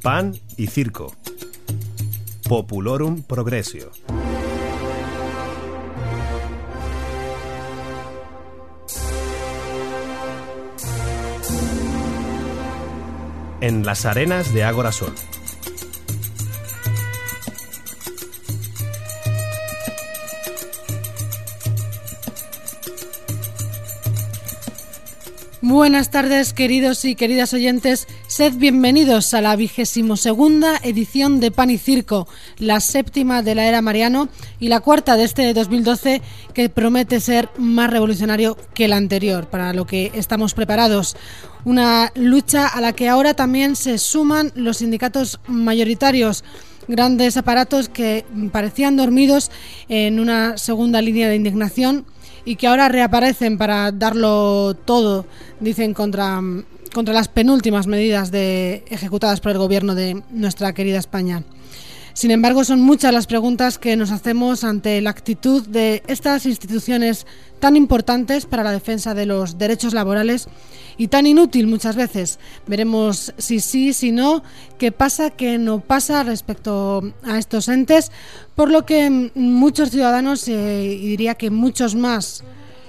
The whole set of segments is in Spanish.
Pan y circo. Populorum progressio. En las arenas de Ágora Sol. Buenas tardes, queridos y queridas oyentes. Sed bienvenidos a la 22ª edición de Pan y Circo, la 7ª de la era Mariano y la 4ª de este 2012, que promete ser más revolucionario que el anterior, para lo que estamos preparados. Una lucha a la que ahora también se suman los sindicatos mayoritarios, grandes aparatos que parecían dormidos en una segunda línea de indignación y que ahora reaparecen para darlo todo, dicen, contra las penúltimas medidas ejecutadas por el gobierno de nuestra querida España. Sin embargo, son muchas las preguntas que nos hacemos ante la actitud de estas instituciones tan importantes para la defensa de los derechos laborales y tan inútil muchas veces. Veremos si sí, si no, qué pasa, qué no pasa respecto a estos entes, por lo que muchos ciudadanos, y diría que muchos más,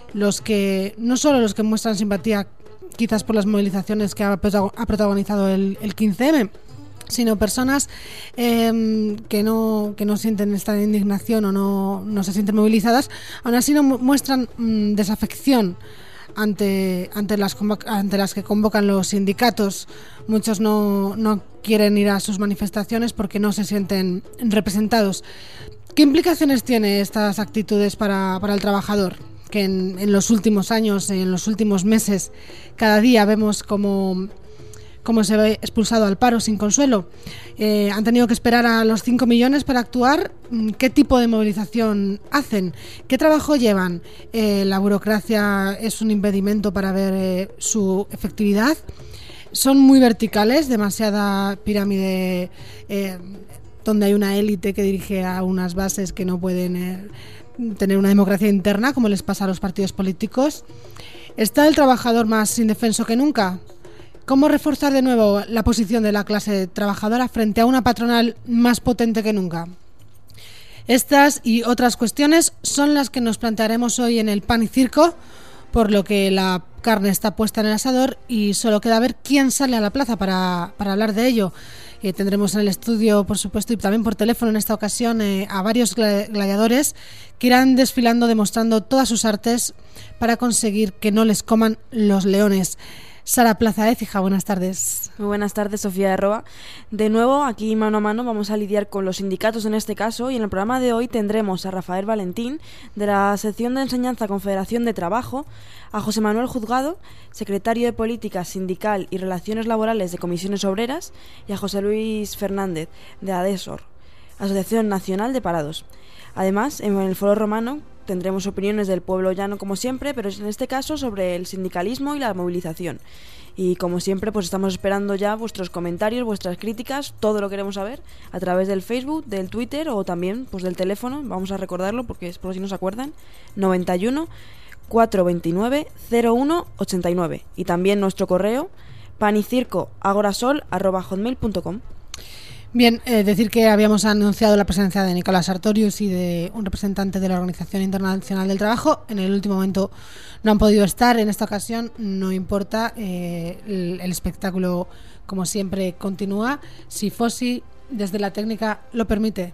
no solo los que muestran simpatía quizás por las movilizaciones que ha protagonizado el 15M, sino personas que no sienten esta indignación o no se sienten movilizadas, aún así no muestran desafección ante las que convocan los sindicatos. Muchos no quieren ir a sus manifestaciones porque no se sienten representados. ¿Qué implicaciones tiene estas actitudes para el trabajador? Que en los últimos años, en los últimos meses, cada día vemos cómo se ve expulsado al paro sin consuelo. Han tenido que esperar a los 5 millones para actuar. ¿Qué tipo de movilización hacen? ¿Qué trabajo llevan? ¿La burocracia es un impedimento para ver su efectividad? ¿Son muy verticales? ¿Demasiada pirámide donde hay una élite que dirige a unas bases que no pueden tener una democracia interna, como les pasa a los partidos políticos? ¿Está el trabajador más indefenso que nunca? ¿Cómo reforzar de nuevo la posición de la clase trabajadora frente a una patronal más potente que nunca? Estas y otras cuestiones son las que nos plantearemos hoy en el Pan y Circo, por lo que la carne está puesta en el asador y solo queda ver quién sale a la plaza para hablar de ello. Tendremos en el estudio, por supuesto, y también por teléfono en esta ocasión, a varios gladiadores que irán desfilando, demostrando todas sus artes para conseguir que no les coman los leones. Sara Plaza Écija, buenas tardes. Muy buenas tardes, Sofía de Roa. De nuevo, aquí mano a mano vamos a lidiar con los sindicatos en este caso, y en el programa de hoy tendremos a Rafael Valentín, de la sección de enseñanza Confederación de Trabajo, a José Manuel Juzgado, secretario de Política Sindical y Relaciones Laborales de Comisiones Obreras, y a José Luis Fernández, de ADESOR, Asociación Nacional de Parados. Además, en el Foro Romano tendremos opiniones del pueblo llano como siempre, pero en este caso sobre el sindicalismo y la movilización. Y como siempre, pues estamos esperando ya vuestros comentarios, vuestras críticas, todo lo queremos saber a través del Facebook, del Twitter o también pues del teléfono. Vamos a recordarlo porque es por si no se acuerdan, 91 429 01 89, y también nuestro correo panicirco@agorasol@hotmail.com. Bien, decir que habíamos anunciado la presencia de Nicolás Sartorius y de un representante de la Organización Internacional del Trabajo. En el último momento no han podido estar. En esta ocasión no importa, el espectáculo, como siempre, continúa, si Fossi desde la técnica lo permite.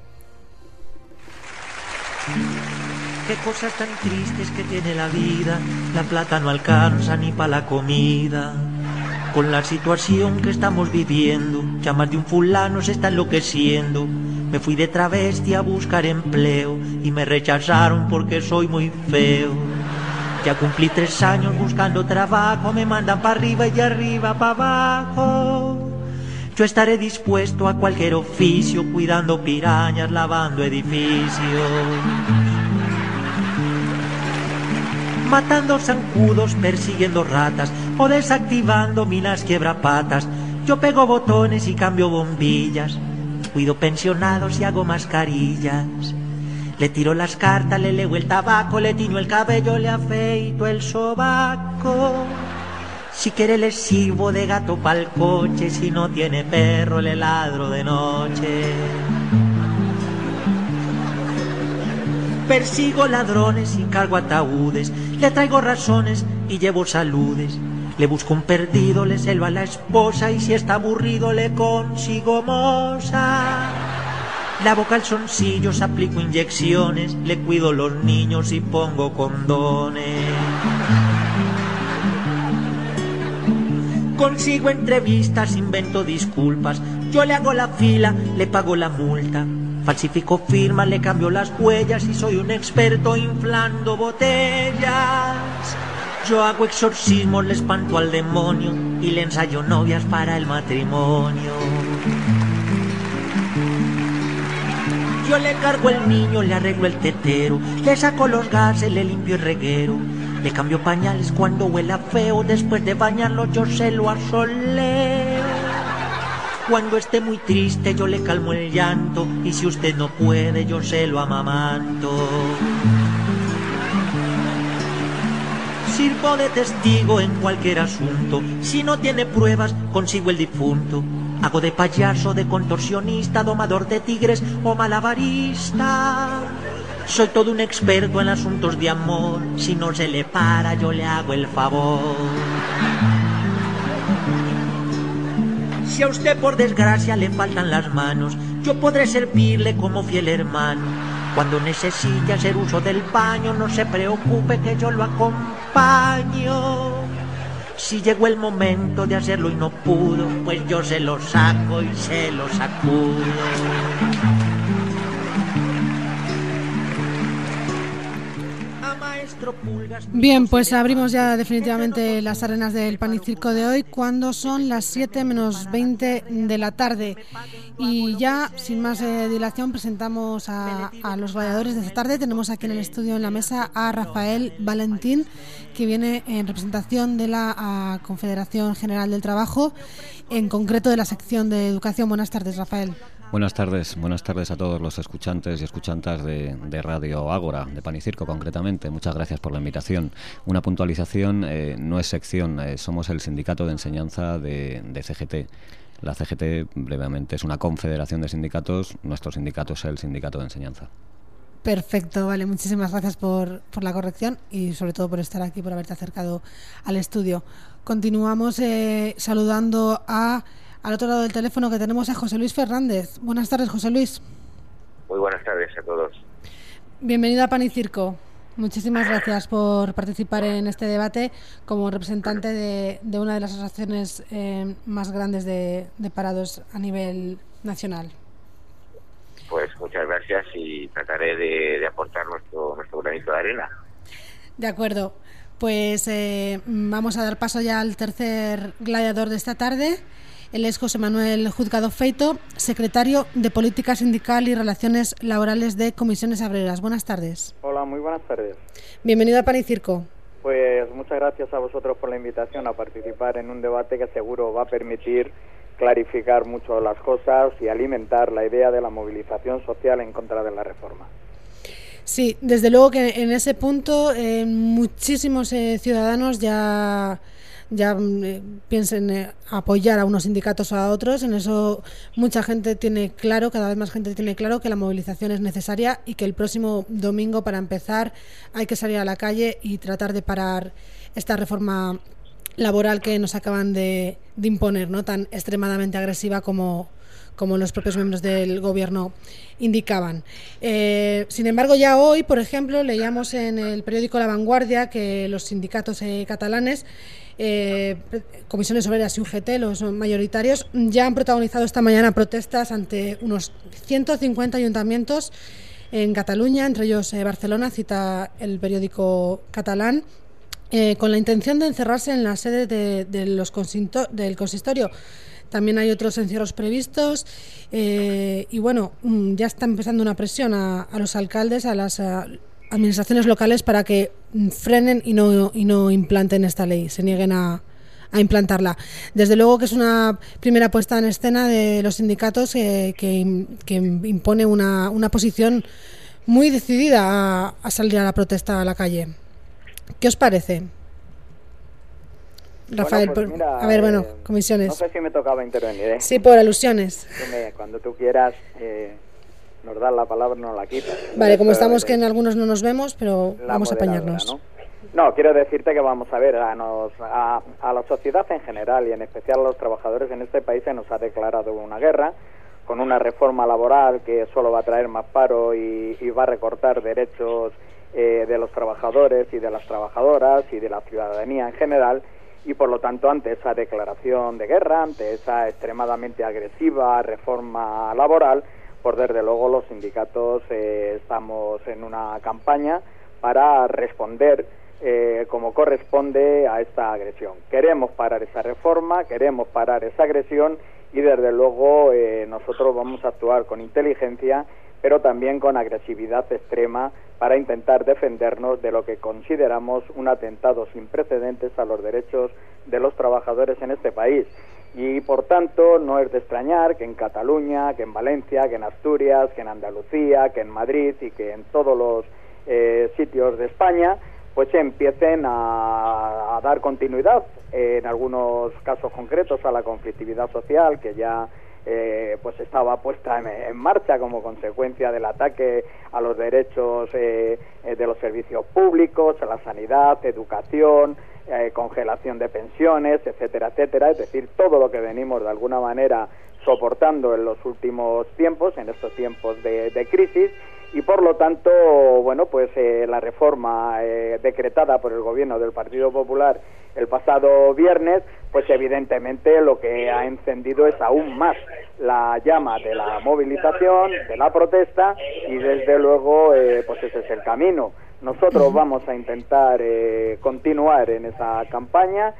Qué cosas tan tristes que tiene la vida, la plata no alcanza ni para la comida. Con la situación que estamos viviendo, ya más de un fulano se está enloqueciendo. Me fui de travesti a buscar empleo y me rechazaron porque soy muy feo. Ya cumplí 3 años buscando trabajo, me mandan para arriba y de arriba para abajo. Yo estaré dispuesto a cualquier oficio, cuidando pirañas, lavando edificios, matando zancudos, persiguiendo ratas o desactivando minas quiebrapatas. Yo pego botones y cambio bombillas, cuido pensionados y hago mascarillas. Le tiro las cartas, le leo el tabaco, le tiño el cabello, le afeito el sobaco. Si quiere le sirvo de gato pa'l coche, si no tiene perro le ladro de noche. Persigo ladrones y cargo ataúdes, le traigo razones y llevo saludes. Le busco un perdido, le celo a la esposa y si está aburrido le consigo moza. Lavo calzoncillos, aplico inyecciones, le cuido los niños y pongo condones. Consigo entrevistas, invento disculpas, yo le hago la fila, le pago la multa. Falsifico firmas, le cambio las huellas y soy un experto inflando botellas. Yo hago exorcismos, le espanto al demonio y le ensayo novias para el matrimonio. Yo le cargo el niño, le arreglo el tetero, le saco los gases, le limpio el reguero. Le cambio pañales cuando huela feo, después de bañarlo yo se lo asoleo. Cuando esté muy triste yo le calmo el llanto y si usted no puede yo se lo amamanto. Sirvo de testigo en cualquier asunto, si no tiene pruebas consigo el difunto. Hago de payaso, de contorsionista, domador de tigres o malabarista. Soy todo un experto en asuntos de amor, si no se le para yo le hago el favor. Si a usted por desgracia le faltan las manos, yo podré servirle como fiel hermano. Cuando necesite hacer uso del baño, no se preocupe que yo lo acompaño. Si llegó el momento de hacerlo y no pudo, pues yo se lo saco y se lo sacudo. Bien, pues abrimos ya definitivamente las arenas del Pan y Circo de hoy cuando son las 7 menos 20 de la tarde. Y ya, sin más dilación, presentamos a los gladiadores de esta tarde. Tenemos aquí en el estudio, en la mesa, a Rafael Valentín, que viene en representación de la Confederación General del Trabajo, en concreto de la sección de Educación. Buenas tardes, Rafael. Buenas tardes a todos los escuchantes y escuchantas de Radio Ágora, de Pan y Circo concretamente. Muchas gracias por la invitación. Una puntualización, no es sección, somos el sindicato de enseñanza de CGT. La CGT, brevemente, es una confederación de sindicatos. Nuestro sindicato es el sindicato de enseñanza. Perfecto, vale, muchísimas gracias por la corrección y sobre todo por estar aquí, por haberte acercado al estudio. Continuamos saludando al otro lado del teléfono, que tenemos a José Luis Fernández. Buenas tardes, José Luis. Muy buenas tardes a todos. Bienvenido a Pan y Circo. Muchísimas gracias por participar en este debate como representante de una de las asociaciones más grandes de parados a nivel nacional. Pues muchas gracias y trataré de aportar nuestro granito de arena. De acuerdo. Pues vamos a dar paso ya al tercer gladiador de esta tarde. Él es José Manuel Juzgado Feito, secretario de Política Sindical y Relaciones Laborales de Comisiones Obreras. Buenas tardes. Hola, muy buenas tardes. Bienvenido a Pan y Circo. Pues muchas gracias a vosotros por la invitación a participar en un debate que seguro va a permitir clarificar mucho las cosas y alimentar la idea de la movilización social en contra de la reforma. Sí, desde luego que en ese punto muchísimos ciudadanos ya piensen apoyar a unos sindicatos o a otros. En eso mucha gente tiene claro, cada vez más gente tiene claro que la movilización es necesaria y que el próximo domingo, para empezar, hay que salir a la calle y tratar de parar esta reforma laboral que nos acaban de imponer, ¿no? Tan extremadamente agresiva como los propios miembros del gobierno indicaban. Sin embargo, ya hoy, por ejemplo, leíamos en el periódico La Vanguardia que los sindicatos catalanes, Comisiones Obreras y UGT, los mayoritarios, ya han protagonizado esta mañana protestas ante unos 150 ayuntamientos en Cataluña, entre ellos Barcelona, cita el periódico catalán, con la intención de encerrarse en la sede del consistorio. También hay otros encierros previstos y bueno, ya está empezando una presión a los alcaldes, a las administraciones locales para que frenen y no implanten esta ley, se nieguen a implantarla. Desde luego que es una primera puesta en escena de los sindicatos que impone una posición muy decidida a salir a la protesta a la calle. ¿Qué os parece? Rafael, Bueno, pues mira, a ver, comisiones. No sé si me tocaba intervenir, ¿eh? Sí, por alusiones. Cuando tú quieras, nos das la palabra, no la quitas. Vale, como estamos que en algunos no nos vemos, pero vamos a apañarnos. No, quiero decirte que vamos a ver, a la sociedad en general y en especial a los trabajadores en este país se nos ha declarado una guerra con una reforma laboral que solo va a traer más paro y va a recortar derechos de los trabajadores y de las trabajadoras y de la ciudadanía en general, y por lo tanto ante esa declaración de guerra, ante esa extremadamente agresiva reforma laboral, pues desde luego los sindicatos estamos en una campaña para responder como corresponde a esta agresión. Queremos parar esa reforma, queremos parar esa agresión y desde luego nosotros vamos a actuar con inteligencia, pero también con agresividad extrema para intentar defendernos de lo que consideramos un atentado sin precedentes a los derechos de los trabajadores en este país. Y por tanto no es de extrañar que en Cataluña, que en Valencia, que en Asturias, que en Andalucía, que en Madrid y que en todos los sitios de España pues empiecen a dar continuidad, en algunos casos concretos, a la conflictividad social que ya pues estaba puesta en marcha como consecuencia del ataque a los derechos de los servicios públicos, a la sanidad, educación, congelación de pensiones, etcétera, etcétera. Es decir, todo lo que venimos de alguna manera soportando en los últimos tiempos, en estos tiempos de crisis. Y por lo tanto, bueno, pues la reforma decretada por el gobierno del Partido Popular el pasado viernes, pues evidentemente lo que ha encendido es aún más la llama de la movilización, de la protesta, y desde luego pues ese es el camino. Nosotros vamos a intentar continuar en esa campaña.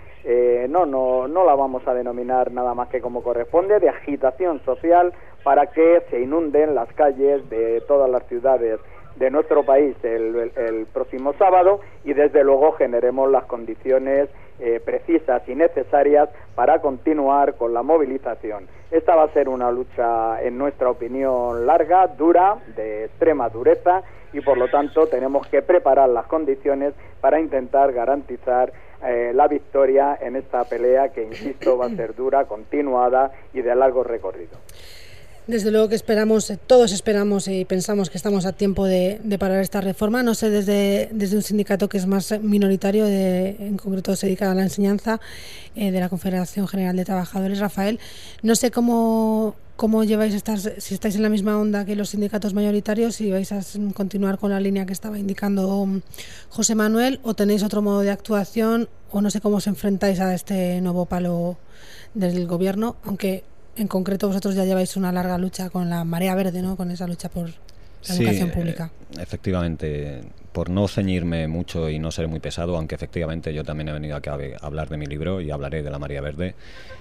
No la vamos a denominar nada más que como corresponde, de agitación social, para que se inunden las calles de todas las ciudades de nuestro país el próximo sábado, y desde luego generemos las condiciones precisas y necesarias para continuar con la movilización. Esta va a ser una lucha, en nuestra opinión, larga, dura, de extrema dureza, y por lo tanto tenemos que preparar las condiciones para intentar garantizar la victoria en esta pelea que, insisto, va a ser dura, continuada y de largo recorrido. Desde luego que todos esperamos y pensamos que estamos a tiempo de parar esta reforma. No sé, desde un sindicato que es más minoritario, en concreto se dedica a la enseñanza, de la Confederación General de Trabajadores, Rafael, no sé cómo lleváis si estáis en la misma onda que los sindicatos mayoritarios, si vais a continuar con la línea que estaba indicando José Manuel, o tenéis otro modo de actuación, o no sé cómo os enfrentáis a este nuevo palo del gobierno, aunque en concreto vosotros ya lleváis una larga lucha con la Marea Verde, ¿no? Con esa lucha por la educación pública. Efectivamente, por no ceñirme mucho y no ser muy pesado, aunque efectivamente yo también he venido aquí a hablar de mi libro y hablaré de la Marea Verde.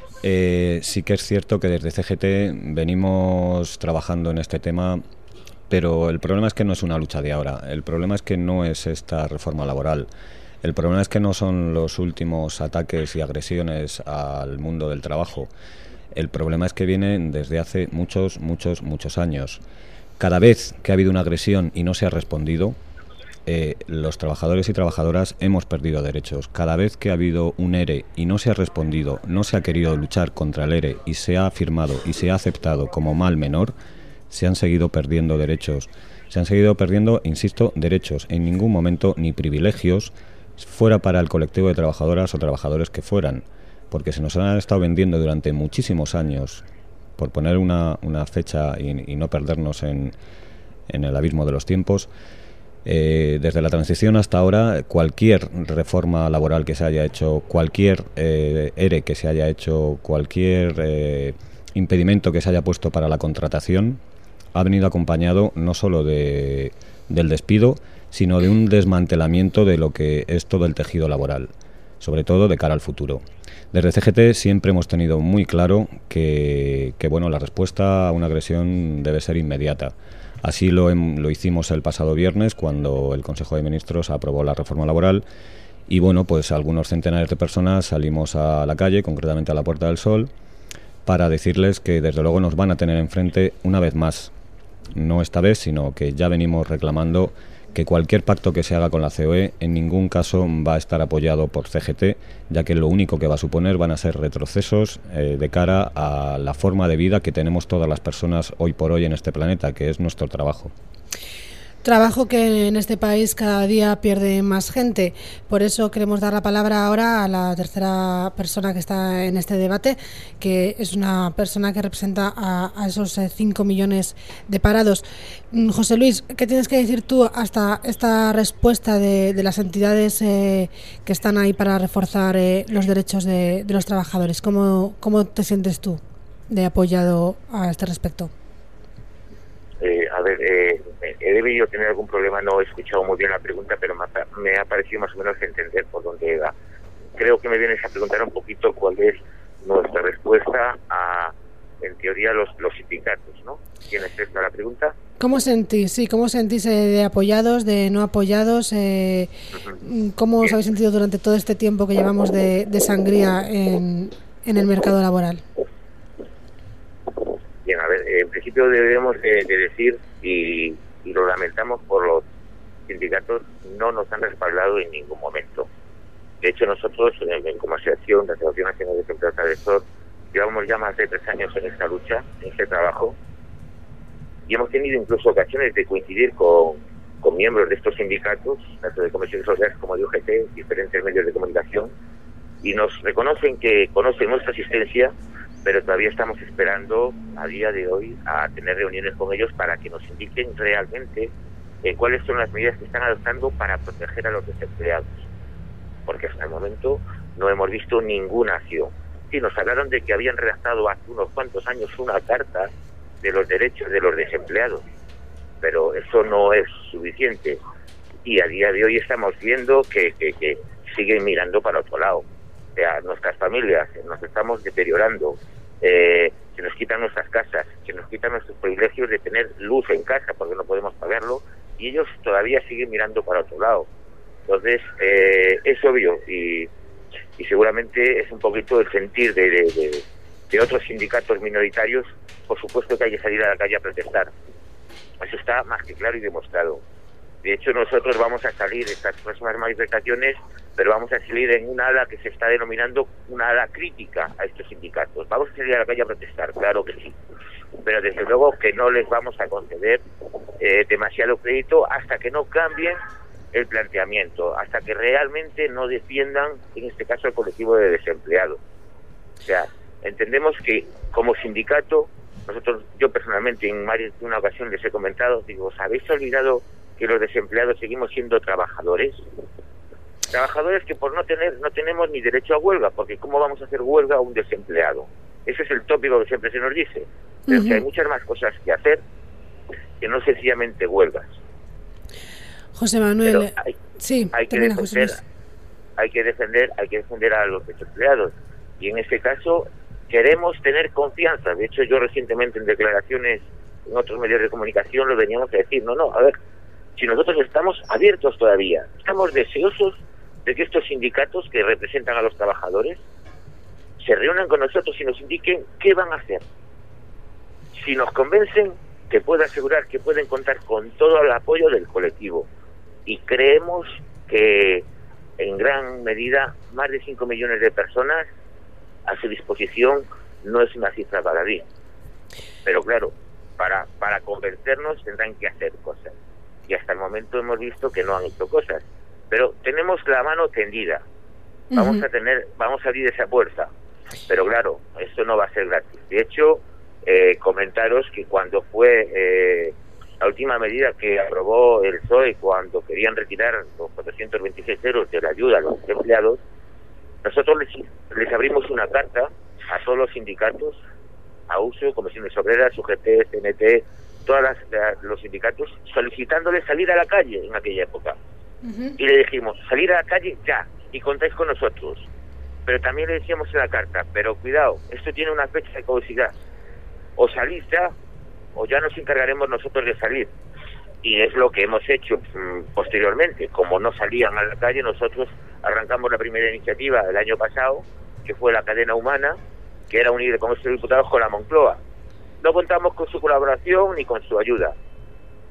Sí que es cierto que desde CGT venimos trabajando en este tema, pero el problema es que no es una lucha de ahora. El problema es que no es esta reforma laboral. El problema es que no son los últimos ataques y agresiones al mundo del trabajo. El problema es que vienen desde hace muchos años. Cada vez que ha habido una agresión y no se ha respondido, los trabajadores y trabajadoras hemos perdido derechos. Cada vez que ha habido un ERE y no se ha respondido, no se ha querido luchar contra el ERE y se ha afirmado y se ha aceptado como mal menor, se han seguido perdiendo derechos. Se han seguido perdiendo, insisto, derechos. En ningún momento ni privilegios, fuera para el colectivo de trabajadoras o trabajadores que fueran, porque se nos han estado vendiendo durante muchísimos años, por poner una fecha y no perdernos en el abismo de los tiempos, desde la transición hasta ahora, cualquier reforma laboral que se haya hecho, cualquier ERE que se haya hecho, cualquier impedimento que se haya puesto para la contratación, ha venido acompañado no solo del despido, sino de un desmantelamiento de lo que es todo el tejido laboral, sobre todo de cara al futuro. Desde CGT siempre hemos tenido muy claro que bueno, la respuesta a una agresión debe ser inmediata. Así lo hicimos el pasado viernes, cuando el Consejo de Ministros aprobó la reforma laboral, y bueno, pues algunos centenares de personas salimos a la calle, concretamente a la Puerta del Sol, para decirles que desde luego nos van a tener enfrente una vez más. No esta vez, sino que ya venimos reclamando que cualquier pacto que se haga con la COE en ningún caso va a estar apoyado por CGT, ya que lo único que va a suponer van a ser retrocesos de cara a la forma de vida que tenemos todas las personas hoy por hoy en este planeta, que es nuestro trabajo. Trabajo que en este país cada día pierde más gente. Por eso queremos dar la palabra ahora a la tercera persona que está en este debate, que es una persona que representa a esos 5 millones de parados. José Luis, ¿qué tienes que decir tú hasta esta respuesta de las entidades que están ahí para reforzar los derechos de los trabajadores? ¿Cómo te sientes tú de apoyado a este respecto? He debido tener algún problema, no he escuchado muy bien la pregunta, pero me ha parecido más o menos entender por dónde va. Creo que me vienes a preguntar un poquito cuál es nuestra respuesta a, en teoría, los sindicatos, ¿no? ¿Tienes esta la pregunta? ¿Cómo sentís de apoyados, de no apoyados? ¿Cómo os habéis sentido durante todo este tiempo que llevamos de sangría en el mercado laboral? Bien, en principio debemos de decir, y lo lamentamos por los sindicatos, no nos han respaldado en ningún momento. De hecho, nosotros, como asociación, la Asociación Nacional de Desempleados Agresor, llevamos ya más de 3 años en esta lucha, en este trabajo, y hemos tenido incluso ocasiones de coincidir con miembros de estos sindicatos, tanto de comisiones obreras como de UGT, diferentes medios de comunicación, y nos reconocen que conocen nuestra existencia, pero todavía estamos esperando a día de hoy a tener reuniones con ellos para que nos indiquen realmente cuáles son las medidas que están adoptando para proteger a los desempleados, porque hasta el momento no hemos visto ninguna acción. Sí, nos hablaron de que habían redactado hace unos cuantos años una carta de los derechos de los desempleados, pero eso no es suficiente, y a día de hoy estamos viendo que siguen mirando para otro lado. O sea, nuestras familias nos estamos deteriorando, se nos quitan nuestras casas, se nos quitan nuestros privilegios de tener luz en casa porque no podemos pagarlo, y ellos todavía siguen mirando para otro lado. Entonces, es obvio, y seguramente es un poquito el sentir de otros sindicatos minoritarios. Por supuesto que hay que salir a la calle a protestar. Eso está más que claro y demostrado. De hecho, nosotros vamos a salir estas próximas manifestaciones, pero vamos a salir en una ala que se está denominando una ala crítica a estos sindicatos. Vamos a salir a la calle a protestar, claro que sí, pero desde luego que no les vamos a conceder demasiado crédito hasta que no cambien el planteamiento, hasta que realmente no defiendan, en este caso, el colectivo de desempleados. O sea, entendemos que como sindicato, nosotros, yo personalmente en más de una ocasión les he comentado, digo, ¿os habéis olvidado que los desempleados seguimos siendo trabajadores? Trabajadores que por no tenemos ni derecho a huelga, porque ¿cómo vamos a hacer huelga a un desempleado? Ese es el tópico que siempre se nos dice, pero que hay muchas más cosas que hacer que no sencillamente huelgas. José Manuel, hay que defender a los desempleados, y en este caso queremos tener confianza. De hecho, yo recientemente en declaraciones en otros medios de comunicación lo veníamos a decir, a ver, si nosotros estamos abiertos todavía, estamos deseosos de que estos sindicatos que representan a los trabajadores se reúnan con nosotros y nos indiquen qué van a hacer. Si nos convencen, te puedo asegurar que pueden contar con todo el apoyo del colectivo, y creemos que en gran medida más de 5 millones de personas a su disposición no es una cifra baladí, pero claro, para convencernos tendrán que hacer cosas, y hasta el momento hemos visto que no han hecho cosas, pero tenemos la mano tendida. Vamos a abrir esa puerta, pero claro, esto no va a ser gratis. De hecho, comentaros que cuando fue la última medida que aprobó el PSOE, cuando querían retirar los 426 euros de la ayuda a los empleados, nosotros les abrimos una carta a todos los sindicatos, a USO, Comisiones Obreras, UGT, CNT, todos los sindicatos, solicitándoles salir a la calle en aquella época. Y le dijimos, salir a la calle ya, y contáis con nosotros. Pero también le decíamos en la carta, pero cuidado, esto tiene una fecha de caducidad. O salís ya, o ya nos encargaremos nosotros de salir. Y es lo que hemos hecho posteriormente. Como no salían a la calle, nosotros arrancamos la primera iniciativa el año pasado, que fue la cadena humana, que era unir con estos diputados con la Moncloa. No contamos con su colaboración ni con su ayuda,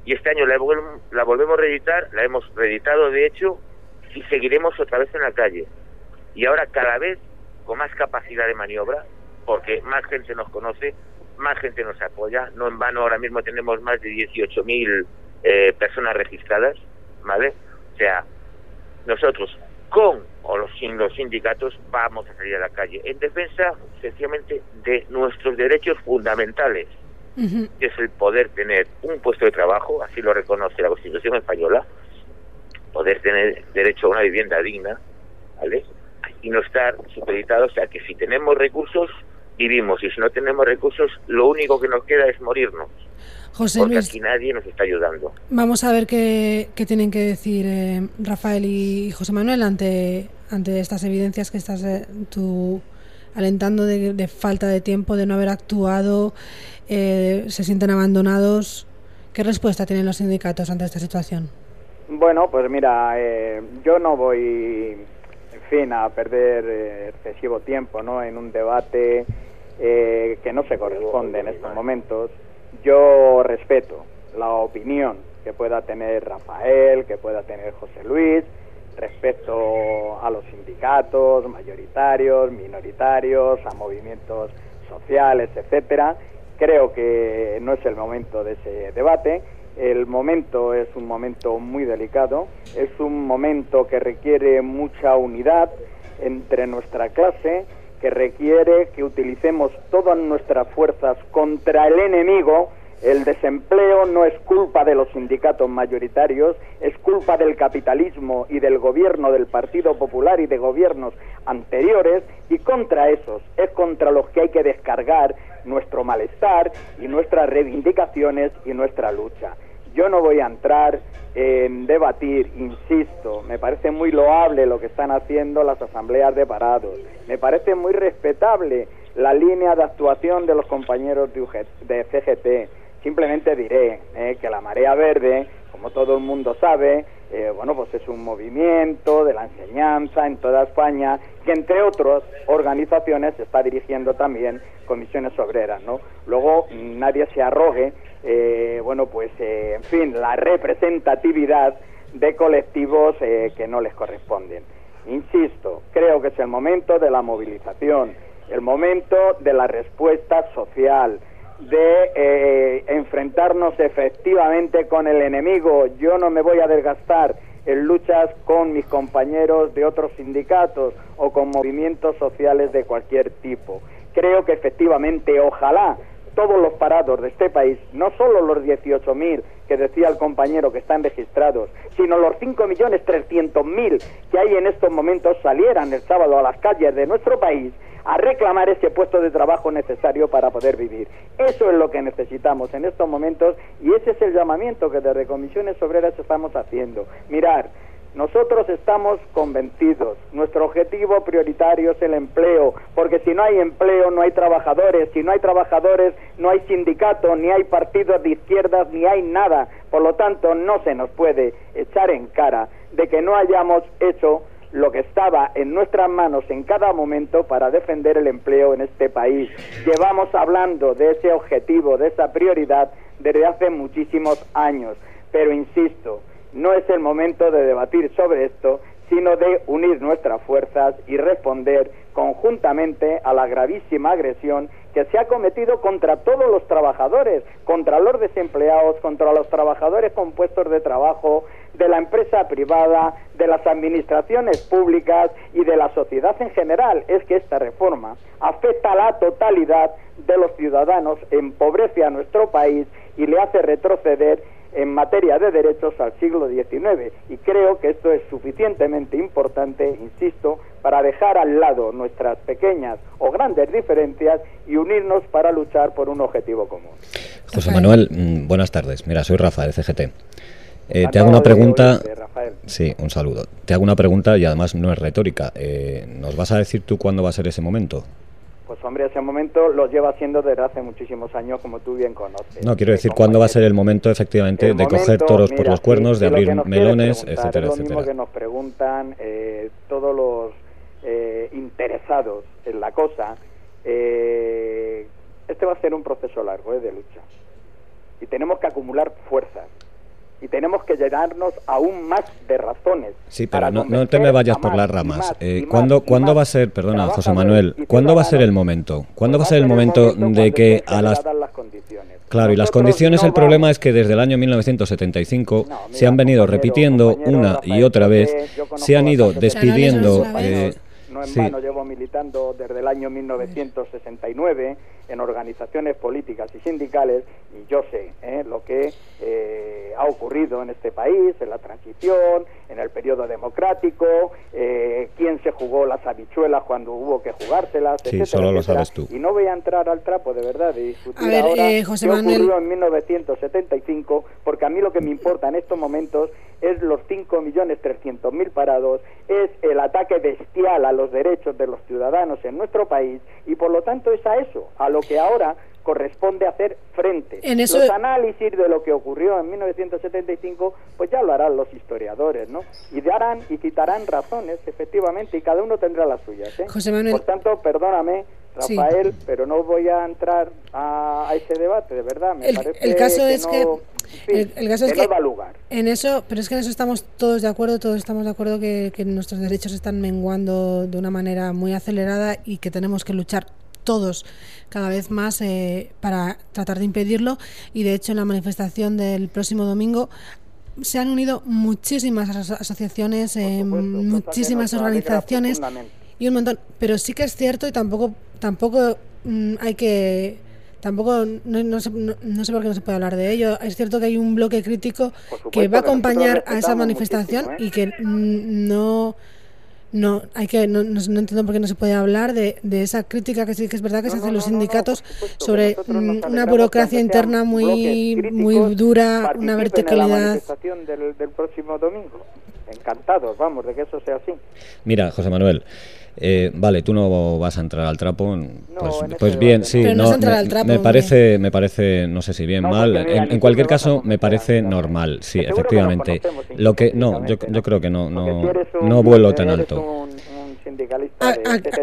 y este año la volvemos a reeditar, la hemos reeditado de hecho, y seguiremos otra vez en la calle. Y ahora cada vez con más capacidad de maniobra, porque más gente nos conoce, más gente nos apoya. No en vano ahora mismo tenemos más de 18.000 personas registradas, ¿vale? O sea, nosotros con o sin los sindicatos vamos a salir a la calle en defensa sencillamente de nuestros derechos fundamentales, que es el poder tener un puesto de trabajo, así lo reconoce la Constitución española, poder tener derecho a una vivienda digna, ¿vale? Y no estar supeditados a que si tenemos recursos vivimos, y si no tenemos recursos lo único que nos queda es morirnos. José porque Luis, aquí nadie nos está ayudando. Vamos a ver qué tienen que decir Rafael y José Manuel ante estas evidencias que estás tú alentando de falta de tiempo, de no haber actuado, se sienten abandonados. ¿Qué respuesta tienen los sindicatos ante esta situación? Bueno, pues mira, yo no voy, en fin, a perder excesivo tiempo, ¿no?, en un debate que no se corresponde en estos momentos. Yo respeto la opinión que pueda tener Rafael, que pueda tener José Luis, respecto a los sindicatos mayoritarios, minoritarios, a movimientos sociales, etcétera. Creo que no es el momento de ese debate. El momento es un momento muy delicado, es un momento que requiere mucha unidad entre nuestra clase, que requiere que utilicemos todas nuestras fuerzas contra el enemigo. El desempleo no es culpa de los sindicatos mayoritarios, es culpa del capitalismo y del gobierno del Partido Popular y de gobiernos anteriores, y contra esos es contra los que hay que descargar nuestro malestar y nuestras reivindicaciones y nuestra lucha. Yo no voy a entrar en debatir, insisto, me parece muy loable lo que están haciendo las asambleas de parados, me parece muy respetable la línea de actuación de los compañeros de CGT. Simplemente diré que la Marea Verde, como todo el mundo sabe, bueno, pues es un movimiento de la enseñanza en toda España, que entre otras organizaciones se está dirigiendo también comisiones obreras, ¿no? Luego nadie se arrogue, bueno, pues en fin, la representatividad de colectivos que no les corresponden. Insisto, creo que es el momento de la movilización, el momento de la respuesta social, de enfrentarnos efectivamente con el enemigo. Yo no me voy a desgastar en luchas con mis compañeros de otros sindicatos o con movimientos sociales de cualquier tipo. Creo que efectivamente, ojalá todos los parados de este país, no solo los 18.000 que decía el compañero que están registrados, sino los 5.300.000 que hay en estos momentos, salieran el sábado a las calles de nuestro país a reclamar ese puesto de trabajo necesario para poder vivir. Eso es lo que necesitamos en estos momentos, y ese es el llamamiento que desde Comisiones Obreras estamos haciendo. Mirar, nosotros estamos convencidos, nuestro objetivo prioritario es el empleo, porque si no hay empleo no hay trabajadores, si no hay trabajadores no hay sindicatos, ni hay partidos de izquierdas, ni hay nada. Por lo tanto, no se nos puede echar en cara de que no hayamos hecho lo que estaba en nuestras manos en cada momento para defender el empleo en este país. Llevamos hablando de ese objetivo, de esa prioridad, desde hace muchísimos años, pero insisto, no es el momento de debatir sobre esto, sino de unir nuestras fuerzas y responder conjuntamente a la gravísima agresión que se ha cometido contra todos los trabajadores, contra los desempleados, contra los trabajadores con puestos de trabajo, de la empresa privada, de las administraciones públicas y de la sociedad en general. Es que esta reforma afecta a la totalidad de los ciudadanos, empobrece a nuestro país y le hace retroceder en materia de derechos al siglo XIX, y creo que esto es suficientemente importante, insisto, para dejar al lado nuestras pequeñas o grandes diferencias y unirnos para luchar por un objetivo común. José Manuel, buenas tardes. Mira, soy Rafael, CGT. Te hago una pregunta. Sí, un saludo. Te hago una pregunta y además no es retórica. ¿Nos vas a decir tú cuándo va a ser ese momento? Pues hombre, ese momento lo lleva siendo desde hace muchísimos años, como tú bien conoces. No, quiero decir, ¿cuándo va a ser el momento efectivamente de coger toros por los cuernos, de abrir melones, etcétera, etcétera? Es lo mismo que nos preguntan todos los interesados en la cosa. Este va a ser un proceso largo de lucha. Y tenemos que acumular fuerzas. y tenemos que llenarnos aún más de razones. Sí, pero no te me vayas por las ramas. ¿Cuándo va a ser, perdona, José Manuel, cuándo va a ser el momento? ¿Cuándo va a ser el momento de que a las... Claro, y las condiciones, el problema es que desde el año 1975 se han venido repitiendo una y otra vez, se han ido despidiendo... No en vano llevo militando desde el año 1969 en organizaciones políticas y sindicales, y yo sé lo que ha ocurrido en este país, en la transición, en el periodo democrático, quién se jugó las habichuelas cuando hubo que jugárselas, sí, etcétera, solo lo etcétera. sabes tú. Y no voy a entrar al trapo, de verdad, de discutir ahora José qué Manuel... ocurrió en 1975, porque a mí lo que me importa en estos momentos es los 5.300.000 parados, es el ataque bestial a los derechos de los ciudadanos en nuestro país, y por lo tanto es a eso, a lo que ahora corresponde hacer frente. Los análisis de lo que ocurrió en 1975, pues ya lo harán los historiadores, ¿no? Y darán y citarán razones, efectivamente, y cada uno tendrá las suyas, ¿eh? José Manuel... Por tanto, perdóname, Rafael, sí, pero no voy a entrar a ese debate, de verdad. Me parece el caso es que... el caso es que no da lugar. En eso, pero es que en eso estamos todos de acuerdo, que nuestros derechos están menguando de una manera muy acelerada y que tenemos que luchar todos cada vez más para tratar de impedirlo. Y de hecho en la manifestación del próximo domingo se han unido muchísimas asociaciones, muchísimas organizaciones y un montón, pero sí que es cierto, y tampoco hay que... Tampoco, no sé por qué no se puede hablar de ello. Es cierto que hay un bloque crítico que va a acompañar a esa manifestación y que no entiendo por qué no se puede hablar de esa crítica que sí que es verdad que se hacen los sindicatos sobre una burocracia interna muy dura, una verticalidad. En la manifestación del próximo domingo. Encantados, vamos, de que eso sea así. Mira, José Manuel, vale, tú no vas a entrar al trapo, pues bien, sí, me parece, no sé si bien, mal, en cualquier caso me parece normal, sí, efectivamente. Lo que yo creo que no vuelo tan alto. Un sindicalista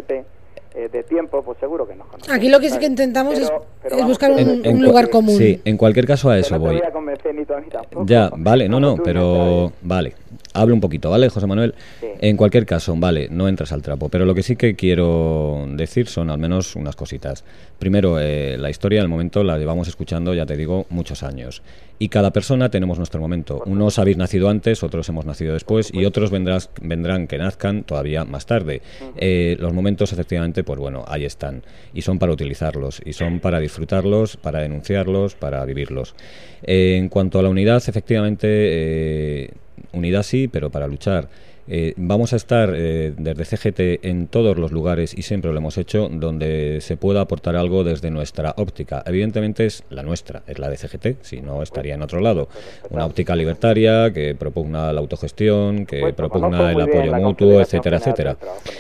de tiempo, pues seguro que no conoce. Aquí lo que sí que intentamos es buscar un lugar común. Sí, en cualquier caso a eso voy. Ya, vale, pero vale. Hablo un poquito, ¿vale, José Manuel? Sí. En cualquier caso, vale, no entras al trapo, pero lo que sí que quiero decir son al menos unas cositas. Primero, la historia del momento la llevamos escuchando, ya te digo, muchos años. Y cada persona tenemos nuestro momento. Unos habéis nacido antes, otros hemos nacido después y otros vendrán que nazcan todavía más tarde. Los momentos, efectivamente, pues bueno, ahí están. Y son para utilizarlos, y son para disfrutarlos, para denunciarlos, para vivirlos. En cuanto a la unidad, efectivamente... unidad sí, pero para luchar. Vamos a estar desde CGT en todos los lugares, y siempre lo hemos hecho, donde se pueda aportar algo desde nuestra óptica. Evidentemente es la nuestra, es la de CGT, si no estaría en otro lado. Una óptica libertaria que propugna la autogestión, que propugna el apoyo mutuo, etcétera, etcétera.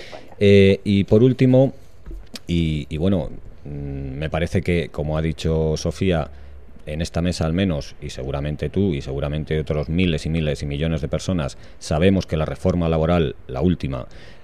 Y por último, y bueno, me parece que, como ha dicho Sofía, en esta mesa al menos, y seguramente tú y seguramente otros miles y miles y millones de personas, sabemos que la reforma laboral, la última,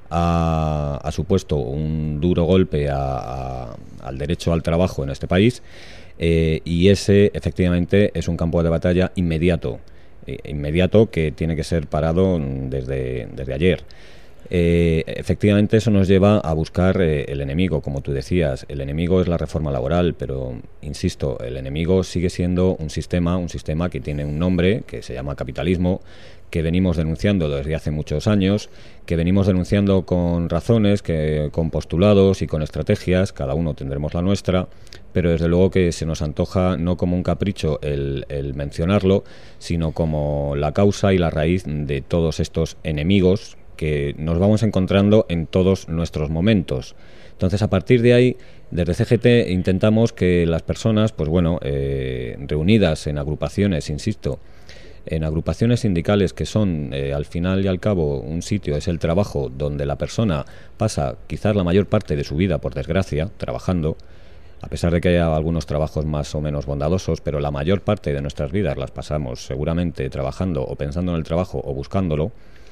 ha supuesto un duro golpe al derecho al trabajo en este país, y ese efectivamente es un campo de batalla inmediato que tiene que ser parado desde ayer. Efectivamente eso nos lleva a buscar el enemigo, como tú decías. El enemigo es la reforma laboral, pero insisto, el enemigo sigue siendo un sistema que tiene un nombre, que se llama capitalismo, que venimos denunciando desde hace muchos años, que venimos denunciando con razones, con postulados y con estrategias. Cada uno tendremos la nuestra, pero desde luego que se nos antoja no como un capricho el mencionarlo, sino como la causa y la raíz de todos estos enemigos que nos vamos encontrando en todos nuestros momentos. Entonces, a partir de ahí, desde CGT intentamos que las personas, pues bueno, reunidas en agrupaciones, insisto, en agrupaciones sindicales que son, al final y al cabo, un sitio, es el trabajo, donde la persona pasa quizás la mayor parte de su vida, por desgracia, trabajando, a pesar de que haya algunos trabajos más o menos bondadosos, pero la mayor parte de nuestras vidas las pasamos seguramente trabajando o pensando en el trabajo o buscándolo.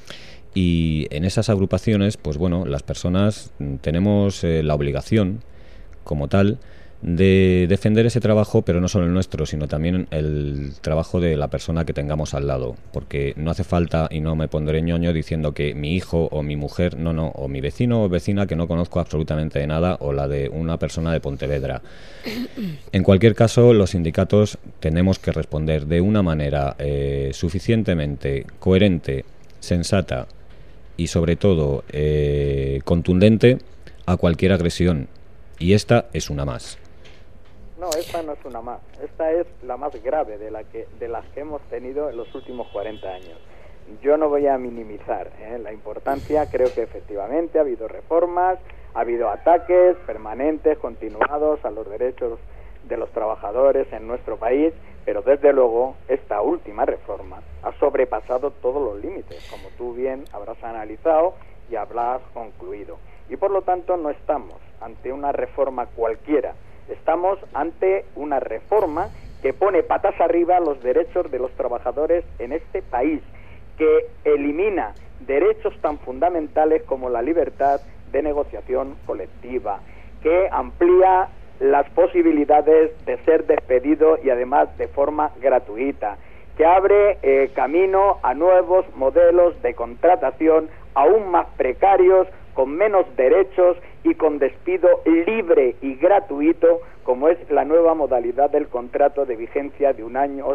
Y en esas agrupaciones, pues bueno, las personas tenemos la obligación, como tal, de defender ese trabajo, pero no solo el nuestro, sino también el trabajo de la persona que tengamos al lado, porque no hace falta, y no me pondré ñoño diciendo que mi hijo o mi mujer, no, o mi vecino o vecina que no conozco absolutamente de nada, o la de una persona de Pontevedra. En cualquier caso, los sindicatos tenemos que responder de una manera suficientemente coherente, sensata y sobre todo contundente a cualquier agresión, y esta es una más. No, esta no es una más. Esta es la más grave de las que hemos tenido en los últimos 40 años. Yo no voy a minimizar la importancia. Creo que efectivamente ha habido reformas, ha habido ataques permanentes, continuados a los derechos de los trabajadores en nuestro país, pero desde luego esta última reforma ha sobrepasado todos los límites, como tú bien habrás analizado y habrás concluido. Y por lo tanto no estamos ante una reforma cualquiera. Estamos ante una reforma que pone patas arriba los derechos de los trabajadores en este país, que elimina derechos tan fundamentales como la libertad de negociación colectiva, que amplía las posibilidades de ser despedido y además de forma gratuita, que abre camino a nuevos modelos de contratación aún más precarios, con menos derechos y con despido libre y gratuito, como es la nueva modalidad del contrato de vigencia de un año,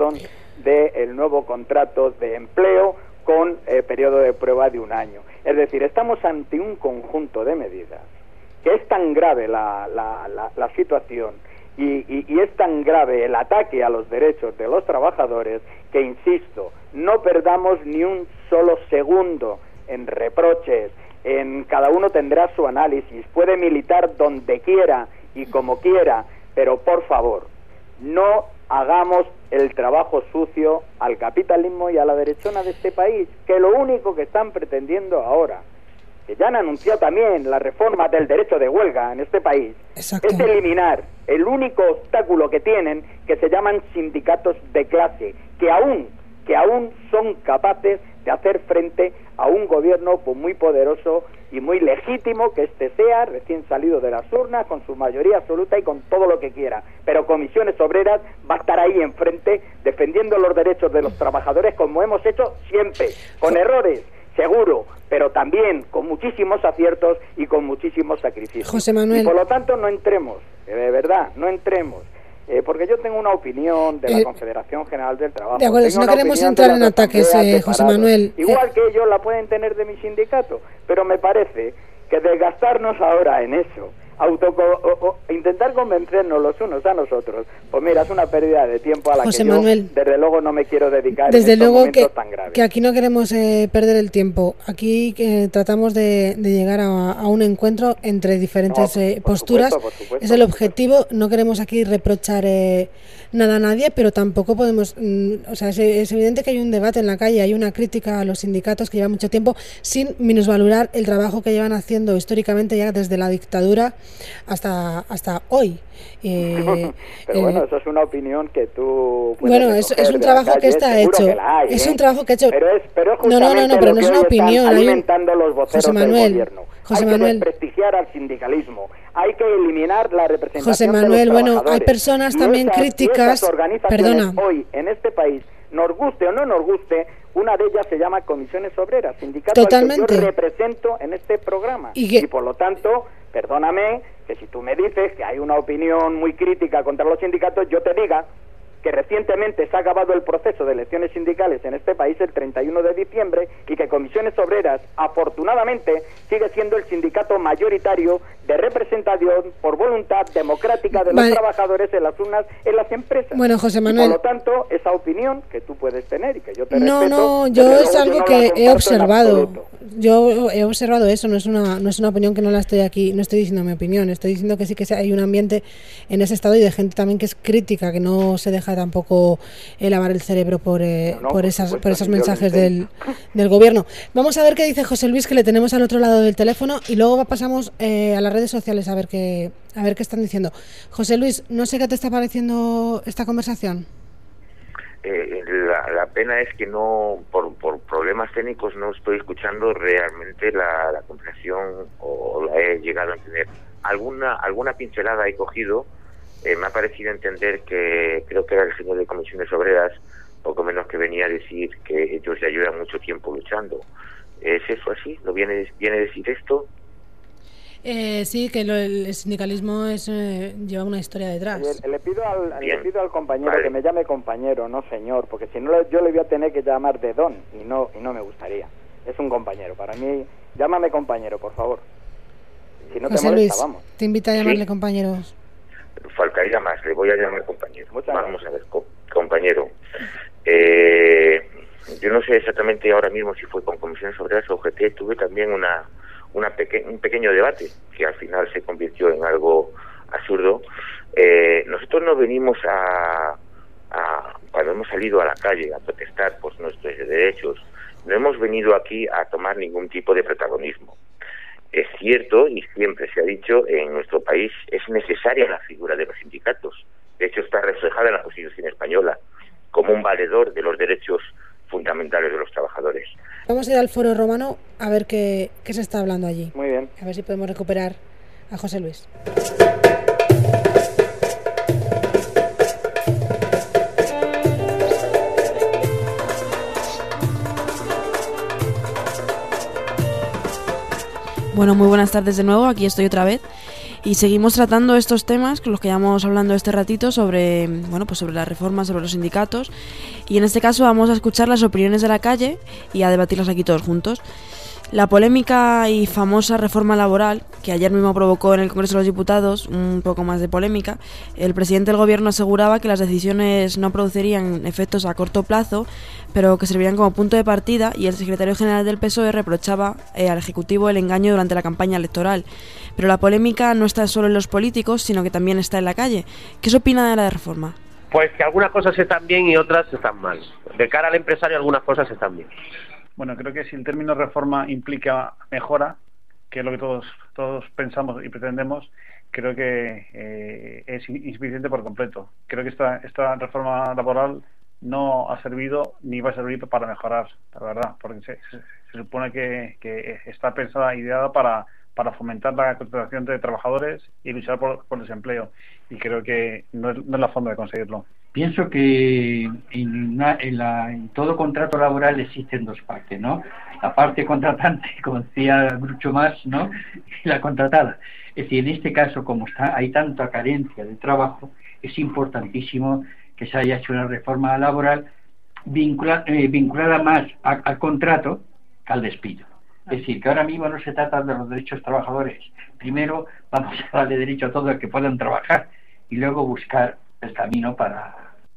del nuevo contrato de empleo con periodo de prueba de un año. Es decir, estamos ante un conjunto de medidas que es tan grave la situación y es tan grave el ataque a los derechos de los trabajadores que, insisto, no perdamos ni un solo segundo en reproches. Cada uno tendrá su análisis, puede militar donde quiera y como quiera, pero por favor, no hagamos el trabajo sucio al capitalismo y a la derechona de este país, que lo único que están pretendiendo ahora, que ya han anunciado también la reforma del derecho de huelga en este país, Exacto. es eliminar el único obstáculo que tienen, que se llaman sindicatos de clase, que aún son capaces de hacer frente a un gobierno pues muy poderoso y muy legítimo que este sea, recién salido de las urnas, con su mayoría absoluta y con todo lo que quiera. Pero Comisiones Obreras va a estar ahí enfrente defendiendo los derechos de los trabajadores, como hemos hecho siempre, con errores, seguro, pero también con muchísimos aciertos y con muchísimos sacrificios. José Manuel. Y por lo tanto no entremos, de verdad, no entremos. Porque yo tengo una opinión de la Confederación General del Trabajo. De acuerdo, si no queremos entrar en ataques, José Manuel. Igual que ellos la pueden tener de mi sindicato, pero me parece que desgastarnos ahora en eso, intentar convencernos los unos a nosotros, pues mira, es una pérdida de tiempo a la José que yo, Manuel, desde luego, no me quiero dedicar desde en estos luego momentos tan graves. que aquí no queremos perder el tiempo. Aquí tratamos de llegar a un encuentro entre diferentes posturas. Por supuesto, es el objetivo. No queremos aquí reprochar nada a nadie, pero tampoco podemos... es evidente que hay un debate en la calle, hay una crítica a los sindicatos que llevan mucho tiempo, sin minusvalorar el trabajo que llevan haciendo históricamente ya desde la dictadura hasta hoy. Pero bueno, eso es una opinión que tú puedes es un trabajo que está hecho. Es un trabajo que ha hecho. Pero es No, pero no es una opinión. Alimentando los voceros José Manuel, del gobierno. José hay Manuel, que desprestigiar al sindicalismo. Hay que eliminar la representación José Manuel, de los bueno, trabajadores. hay personas también críticas. Perdona. Hoy en este país, nos guste o no nos guste, una de ellas se llama Comisiones Obreras, sindicato Totalmente. al que yo represento en este programa. Y por lo tanto, perdóname, que si tú me dices que hay una opinión muy crítica contra los sindicatos, yo te diga que recientemente se ha acabado el proceso de elecciones sindicales en este país el 31 de diciembre y que Comisiones Obreras, afortunadamente, sigue siendo el sindicato mayoritario de representación por voluntad democrática de los trabajadores en las urnas, en las empresas. Bueno, José Manuel. Y por lo tanto, esa opinión que tú puedes tener y que yo te respeto... No, yo es algo que he observado. Yo he observado eso, no es una opinión que no la estoy aquí, no estoy diciendo mi opinión, estoy diciendo que sí que hay un ambiente en ese estado y de gente también que es crítica, que no se deja tampoco lavar el cerebro por esos mensajes del gobierno. Vamos a ver qué dice José Luis, que le tenemos al otro lado del teléfono, y luego pasamos a las redes sociales a ver qué están diciendo. José Luis, no sé qué te está pareciendo esta conversación. La pena es que no, por problemas técnicos, no estoy escuchando realmente la conversación, o la he llegado a entender. Alguna pincelada he cogido, me ha parecido entender que creo que era el señor de Comisiones Obreras, poco menos, que venía a decir que ellos ya llevan mucho tiempo luchando. ¿Es eso así? ¿No viene a decir esto? Sí, que el sindicalismo lleva una historia detrás. Le pido al compañero que me llame compañero, no señor, porque si no yo le voy a tener que llamar de don y no me gustaría. Es un compañero, para mí, llámame compañero, por favor. Si no José te molesta, Luis, vamos. te invita a llamarle ¿Sí? compañeros. Faltaría más, le voy a llamar compañero. Vamos a ver, compañero. Yo no sé exactamente ahora mismo si fue con Comisiones Obreras o OGT. Tuve también un pequeño debate que al final se convirtió en algo absurdo. Nosotros no venimos cuando hemos salido a la calle a protestar por nuestros derechos, no hemos venido aquí a tomar ningún tipo de protagonismo. Es cierto, y siempre se ha dicho, en nuestro país es necesaria la figura de los sindicatos. De hecho, está reflejada en la Constitución española como un valedor de los derechos fundamentales de los trabajadores. Vamos a ir al Foro Romano a ver qué se está hablando allí. Muy bien. A ver si podemos recuperar a José Luis. Bueno, muy buenas tardes de nuevo, aquí estoy otra vez y seguimos tratando estos temas con los que llevamos hablando este ratito sobre, sobre la reforma, sobre los sindicatos, y en este caso vamos a escuchar las opiniones de la calle y a debatirlas aquí todos juntos. La polémica y famosa reforma laboral, que ayer mismo provocó en el Congreso de los Diputados un poco más de polémica, el presidente del Gobierno aseguraba que las decisiones no producirían efectos a corto plazo, pero que servirían como punto de partida, y el secretario general del PSOE reprochaba al Ejecutivo el engaño durante la campaña electoral. Pero la polémica no está solo en los políticos, sino que también está en la calle. ¿Qué se opina de la reforma? Pues que algunas cosas están bien y otras están mal. De cara al empresario, algunas cosas están bien. Bueno, creo que si el término reforma implica mejora, que es lo que todos pensamos y pretendemos, creo que es insuficiente por completo. Creo que esta reforma laboral no ha servido ni va a servir para mejorar, la verdad, porque se supone que está pensada, ideada para fomentar la contratación de trabajadores y luchar por el desempleo, y creo que no es la forma de conseguirlo. Pienso que en todo contrato laboral existen dos partes, ¿no? La parte contratante, como decía Groucho Marx, ¿no? Y la contratada. Es decir, en este caso, como hay tanta carencia de trabajo, es importantísimo que se haya hecho una reforma laboral vinculada más al contrato que al despido. Es decir, que ahora mismo no se trata de los derechos trabajadores. Primero vamos a darle derecho a todos que puedan trabajar y luego buscar el camino para...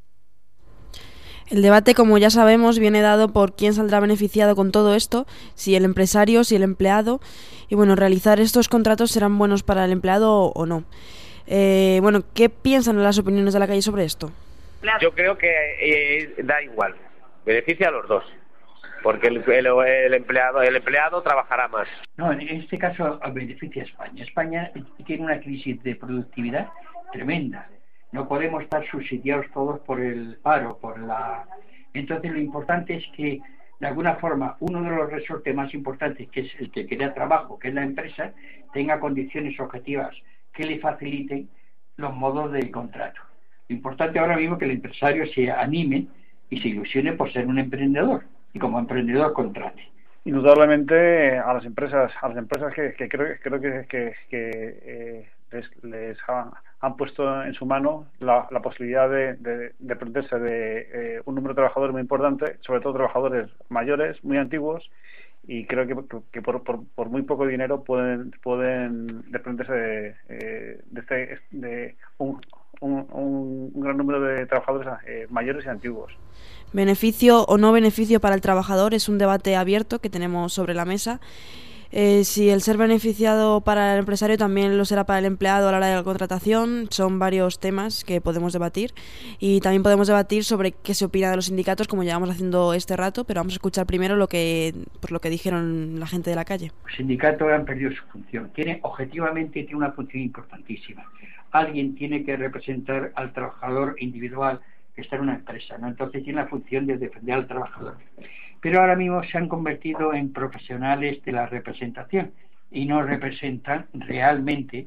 El debate, como ya sabemos, viene dado por quién saldrá beneficiado con todo esto, si el empresario, si el empleado, y bueno, realizar estos contratos serán buenos para el empleado o no. ¿Qué piensan las opiniones de la calle sobre esto? Yo creo que da igual, beneficia a los dos, porque el empleado trabajará más. No, en este caso beneficia a España. España tiene una crisis de productividad tremenda. No podemos estar subsidiados todos por el paro, Entonces lo importante es que, de alguna forma, uno de los resortes más importantes, que es el que crea trabajo, que es la empresa, tenga condiciones objetivas que le faciliten los modos del contrato. Lo importante ahora mismo es que el empresario se anime y se ilusione por ser un emprendedor, y como emprendedor contrate. Indudablemente a las empresas que creo que les han puesto en su mano la posibilidad de desprenderse de un número de trabajadores muy importante, sobre todo trabajadores mayores, muy antiguos, y creo que por muy poco dinero pueden desprenderse de un gran número de trabajadores mayores y antiguos. Beneficio o no beneficio para el trabajador es un debate abierto que tenemos sobre la mesa. Si el ser beneficiado para el empresario también lo será para el empleado a la hora de la contratación, son varios temas que podemos debatir, y también podemos debatir sobre qué se opina de los sindicatos, como llevamos haciendo este rato, pero vamos a escuchar primero lo que dijeron la gente de la calle. Los sindicatos han perdido su función. Objetivamente tiene una función importantísima. Alguien tiene que representar al trabajador individual que está en una empresa, ¿no? Entonces tiene la función de defender al trabajador. Pero ahora mismo se han convertido en profesionales de la representación y no representan realmente,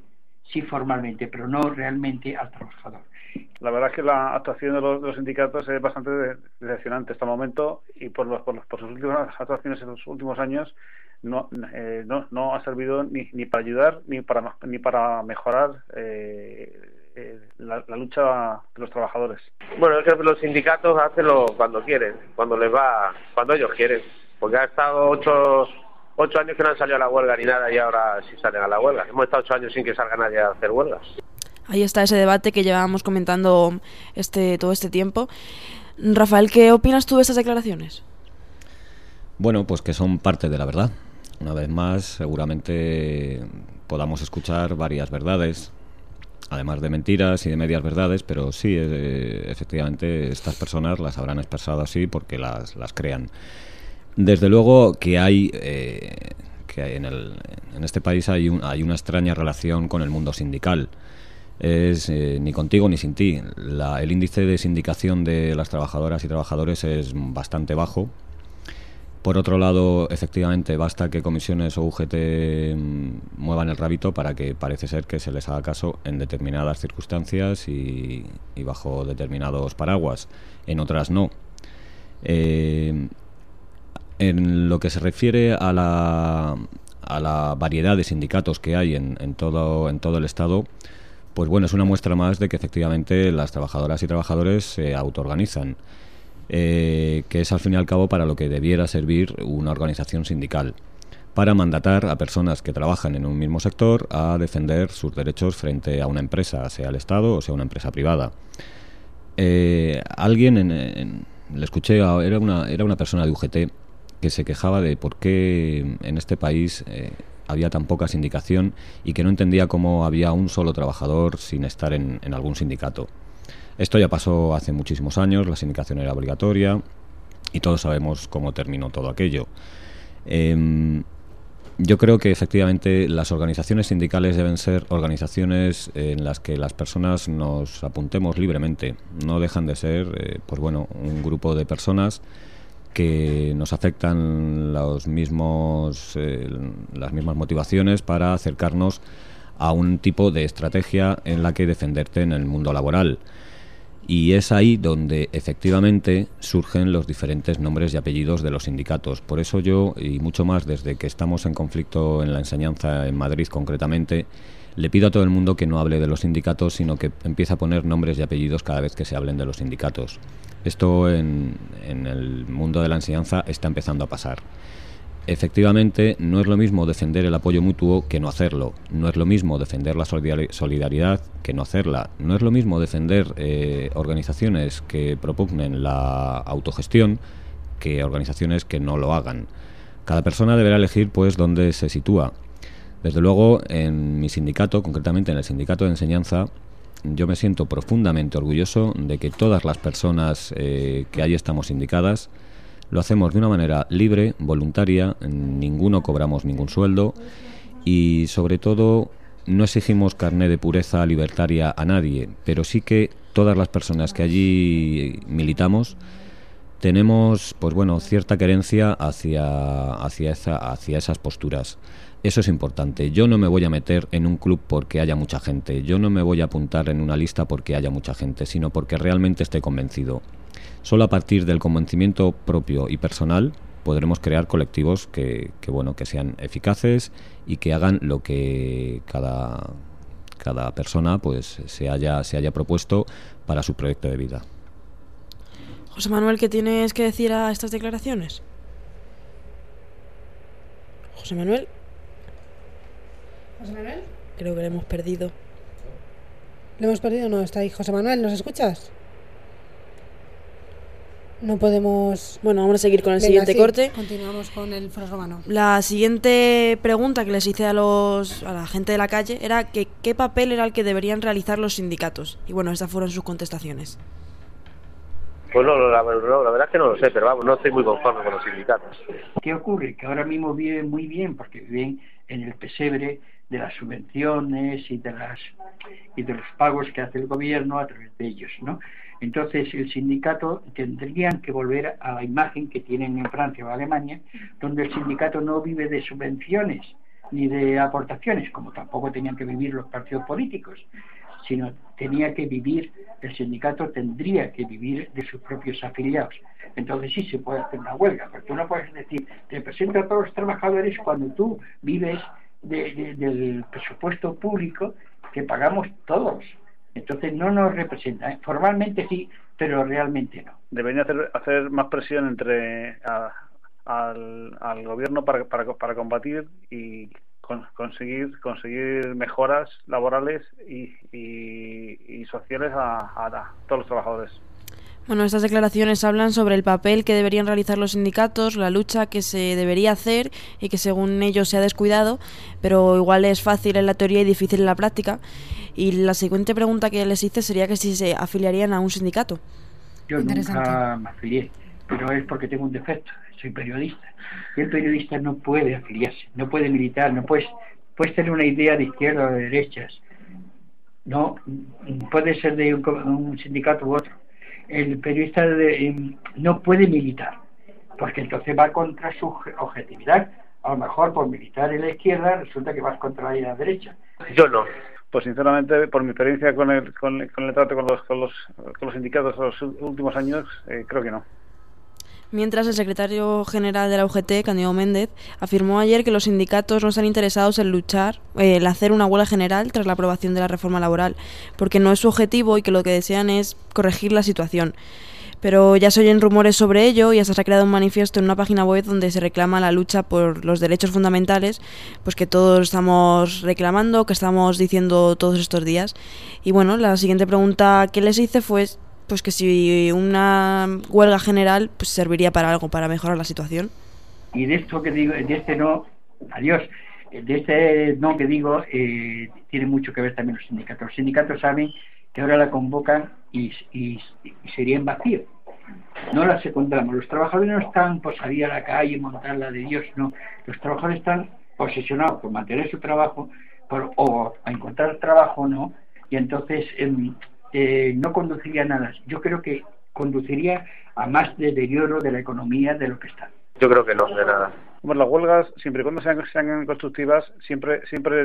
sí formalmente, pero no realmente al trabajador. La verdad es que la actuación de los sindicatos es bastante decepcionante hasta el momento, y por sus últimas actuaciones en los últimos años no ha servido ni para ayudar ni para mejorar la lucha de los trabajadores. Bueno, es que los sindicatos hacen cuando quieren, cuando ellos quieren, porque ha estado 8 años que no han salido a la huelga ni nada, y ahora sí salen a la huelga. Hemos estado 8 años sin que salga nadie a hacer huelgas. Ahí está ese debate que llevábamos comentando todo este tiempo. Rafael, ¿qué opinas tú de estas declaraciones? Bueno, pues que son parte de la verdad. Una vez más, seguramente podamos escuchar varias verdades, además de mentiras y de medias verdades, pero sí, efectivamente, estas personas las habrán expresado así porque las crean. Desde luego que hay en este país hay una extraña relación con el mundo sindical. Es ni contigo ni sin ti. El índice de sindicación de las trabajadoras y trabajadores es bastante bajo. Por otro lado, efectivamente, basta que comisiones o UGT muevan el rabito para que parece ser que se les haga caso en determinadas circunstancias y bajo determinados paraguas. En otras no. En lo que se refiere a la variedad de sindicatos que hay en todo el Estado, pues bueno, es una muestra más de que efectivamente las trabajadoras y trabajadores se autoorganizan, que es al fin y al cabo para lo que debiera servir una organización sindical, para mandatar a personas que trabajan en un mismo sector a defender sus derechos frente a una empresa, sea el Estado o sea una empresa privada. Alguien le escuché, era una persona de UGT que se quejaba de por qué en este país había tan poca sindicación y que no entendía cómo había un solo trabajador sin estar en algún sindicato. Esto ya pasó hace muchísimos años, la sindicación era obligatoria y todos sabemos cómo terminó todo aquello. Yo creo que efectivamente las organizaciones sindicales deben ser organizaciones en las que las personas nos apuntemos libremente. No dejan de ser, un grupo de personas que nos afectan las mismas motivaciones para acercarnos a un tipo de estrategia en la que defenderte en el mundo laboral. Y es ahí donde efectivamente surgen los diferentes nombres y apellidos de los sindicatos. Por eso yo, y mucho más desde que estamos en conflicto en la enseñanza en Madrid concretamente, le pido a todo el mundo que no hable de los sindicatos, sino que empiece a poner nombres y apellidos cada vez que se hablen de los sindicatos. Esto en el mundo de la enseñanza está empezando a pasar. Efectivamente, no es lo mismo defender el apoyo mutuo que no hacerlo. No es lo mismo defender la solidaridad que no hacerla. No es lo mismo defender organizaciones que propugnen la autogestión que organizaciones que no lo hagan. Cada persona deberá elegir pues dónde se sitúa. Desde luego, en mi sindicato, concretamente en el sindicato de enseñanza, yo me siento profundamente orgulloso de que todas las personas que allí estamos sindicadas lo hacemos de una manera libre, voluntaria, ninguno cobramos ningún sueldo y sobre todo no exigimos carné de pureza libertaria a nadie, pero sí que todas las personas que allí militamos tenemos cierta querencia hacia esas posturas. Eso es importante. Yo no me voy a meter en un club porque haya mucha gente. Yo no me voy a apuntar en una lista porque haya mucha gente, sino porque realmente esté convencido. Solo a partir del convencimiento propio y personal podremos crear colectivos que sean eficaces y que hagan lo que cada persona pues se haya propuesto para su proyecto de vida. José Manuel, ¿qué tienes que decir a estas declaraciones? José Manuel. ¿José Manuel? Creo que le hemos perdido. ¿Le hemos perdido? No, está ahí. José Manuel, ¿nos escuchas? No podemos... Bueno, vamos a seguir con el siguiente corte. Continuamos con el Foro Romano. La siguiente pregunta que les hice a la gente de la calle era que qué papel era el que deberían realizar los sindicatos. Y bueno, estas fueron sus contestaciones. Pues la verdad es que no lo sé, pero vamos, no estoy muy conforme con los sindicatos. ¿Qué ocurre? Que ahora mismo viven muy bien, porque viven en el pesebre de las subvenciones y de los pagos que hace el gobierno a través de ellos, ¿no? Entonces el sindicato tendrían que volver a la imagen que tienen en Francia o Alemania, donde el sindicato no vive de subvenciones, ni de aportaciones, como tampoco tenían que vivir los partidos políticos, sino tenía que vivir, el sindicato tendría que vivir de sus propios afiliados. Entonces sí se puede hacer una huelga, pero tú no puedes decir, te presento a todos los trabajadores cuando tú vives del presupuesto público que pagamos todos. Entonces no nos representa. Formalmente sí, pero realmente no. Debería hacer más presión entre al gobierno para combatir y conseguir mejoras laborales y sociales a todos los trabajadores. Bueno, estas declaraciones hablan sobre el papel que deberían realizar los sindicatos, la lucha que se debería hacer y que según ellos se ha descuidado, pero igual es fácil en la teoría y difícil en la práctica. Y la siguiente pregunta que les hice sería que si se afiliarían a un sindicato. Yo nunca me afilié, pero es porque tengo un defecto, soy periodista. Y el periodista no puede afiliarse, no puede militar, no puedes tener una idea de izquierda o de derechas. No, puede ser de un sindicato u otro. El periodista no puede militar, porque entonces va contra su objetividad. A lo mejor por militar en la izquierda resulta que vas contra la derecha. Yo no. Pues sinceramente, por mi experiencia con el trato con los sindicatos en los últimos años, creo que no. Mientras, el secretario general de la UGT, Cándido Méndez, afirmó ayer que los sindicatos no están interesados en luchar, el hacer una huelga general tras la aprobación de la reforma laboral, porque no es su objetivo y que lo que desean es corregir la situación. Pero ya se oyen rumores sobre ello y hasta se ha creado un manifiesto en una página web donde se reclama la lucha por los derechos fundamentales, pues que todos estamos reclamando, que estamos diciendo todos estos días. Y bueno, la siguiente pregunta que les hice fue pues que si una huelga general pues serviría para algo, para mejorar la situación. Y de esto que digo, de este no, adiós, de este no que digo, tiene mucho que ver también los sindicatos. Los sindicatos saben que ahora la convocan y sería en vacío. No las encontramos. Los trabajadores no están por salir a la calle y montar la de Dios, no. Los trabajadores están obsesionados por mantener su trabajo o a encontrar trabajo, no. Y entonces no conduciría a nada. Yo creo que conduciría a más deterioro de la economía de lo que está. Yo creo que no, de nada. Bueno, las huelgas, siempre y cuando sean constructivas, siempre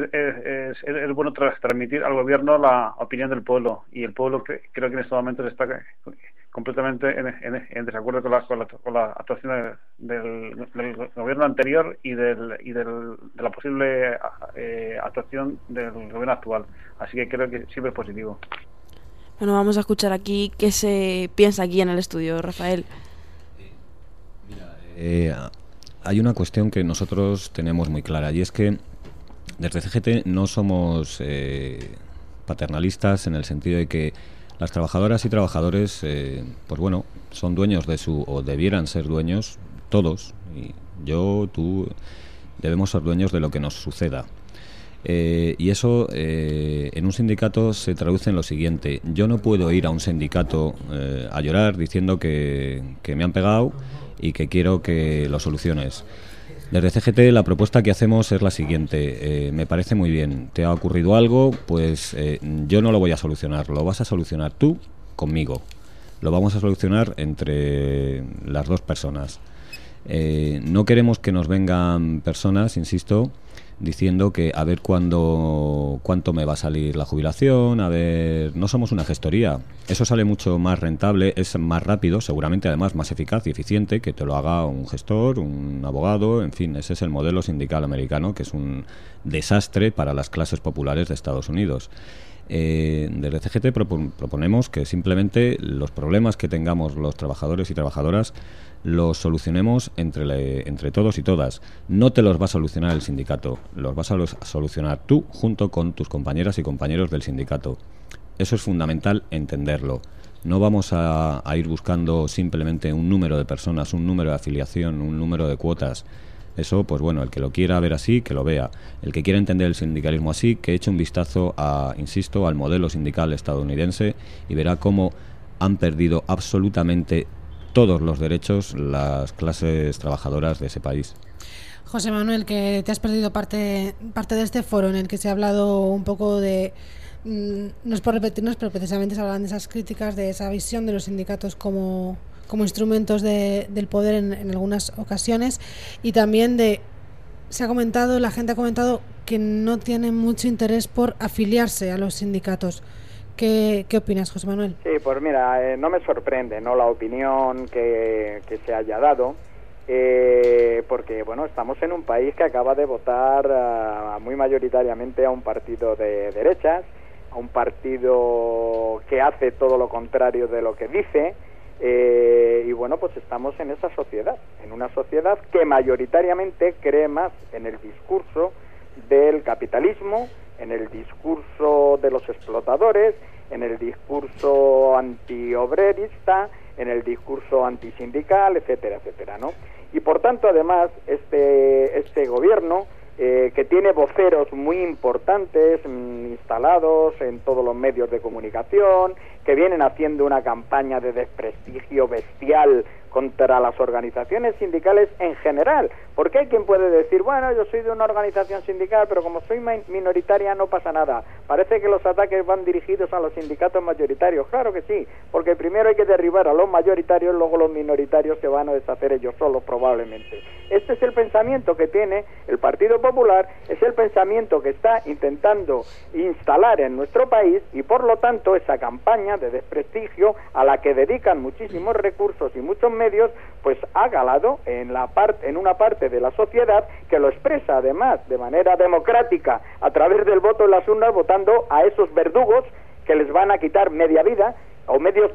es bueno transmitir al gobierno la opinión del pueblo, y el pueblo creo que en estos momentos está completamente en desacuerdo con la actuación del gobierno anterior y de la posible actuación del gobierno actual. Así que creo que siempre es positivo. Bueno, vamos a escuchar aquí qué se piensa aquí en el estudio, Rafael. Hay una cuestión que nosotros tenemos muy clara, y es que desde CGT no somos paternalistas, en el sentido de que las trabajadoras y trabajadores pues bueno, son dueños o debieran ser dueños, todos, y yo, tú, debemos ser dueños de lo que nos suceda. Y eso en un sindicato se traduce en lo siguiente: yo no puedo ir a un sindicato a llorar diciendo que me han pegado y que quiero que lo soluciones. Desde CGT la propuesta que hacemos es la siguiente: me parece muy bien, te ha ocurrido algo, pues yo no lo voy a solucionar, lo vas a solucionar tú conmigo, lo vamos a solucionar entre las dos personas. No queremos que nos vengan personas, insisto, diciendo que a ver cuánto me va a salir la jubilación, a ver, no somos una gestoría. Eso sale mucho más rentable, es más rápido, seguramente además más eficaz y eficiente que te lo haga un gestor, un abogado, en fin, ese es el modelo sindical americano, que es un desastre para las clases populares de Estados Unidos. Desde CGT proponemos que simplemente los problemas que tengamos los trabajadores y trabajadoras los solucionemos entre todos y todas. No te los va a solucionar el sindicato, los vas a solucionar tú junto con tus compañeras y compañeros del sindicato. Eso es fundamental entenderlo. No vamos a ir buscando simplemente un número de personas, un número de afiliación, un número de cuotas. Eso, pues bueno, el que lo quiera ver así, que lo vea. El que quiera entender el sindicalismo así, que eche un vistazo insisto, al modelo sindical estadounidense, y verá cómo han perdido absolutamente todos los derechos las clases trabajadoras de ese país. José Manuel, que te has perdido parte de este foro en el que se ha hablado un poco de, no es por repetirnos, pero precisamente se hablan de esas críticas, de esa visión de los sindicatos como instrumentos del poder en algunas ocasiones, y también de se ha comentado, la gente ha comentado que no tienen mucho interés por afiliarse a los sindicatos. ¿Qué opinas, José Manuel? Sí, pues mira, no me sorprende, ¿no?, la opinión que se haya dado, porque, bueno, estamos en un país que acaba de votar muy mayoritariamente a un partido de derechas, a un partido que hace todo lo contrario de lo que dice, y bueno, pues estamos en esa sociedad, en una sociedad que mayoritariamente cree más en el discurso del capitalismo, en el discurso de los explotadores, en el discurso antiobrerista, en el discurso antisindical, etcétera, etcétera, ¿no? Y por tanto, además, este gobierno, que tiene voceros muy importantes instalados en todos los medios de comunicación, que vienen haciendo una campaña de desprestigio bestial contra las organizaciones sindicales en general, porque hay quien puede decir, bueno, yo soy de una organización sindical, pero como soy minoritaria no pasa nada. Parece que los ataques van dirigidos a los sindicatos mayoritarios. Claro que sí, porque primero hay que derribar a los mayoritarios, luego los minoritarios se van a deshacer ellos solos probablemente. Este es el pensamiento que tiene el Partido Popular, es el pensamiento que está intentando instalar en nuestro país, y por lo tanto esa campaña de desprestigio a la que dedican muchísimos recursos y muchos medios, pues ha calado en una parte de la sociedad que lo expresa además de manera democrática a través del voto en las urnas, votando a esos verdugos que les van a quitar media vida o medios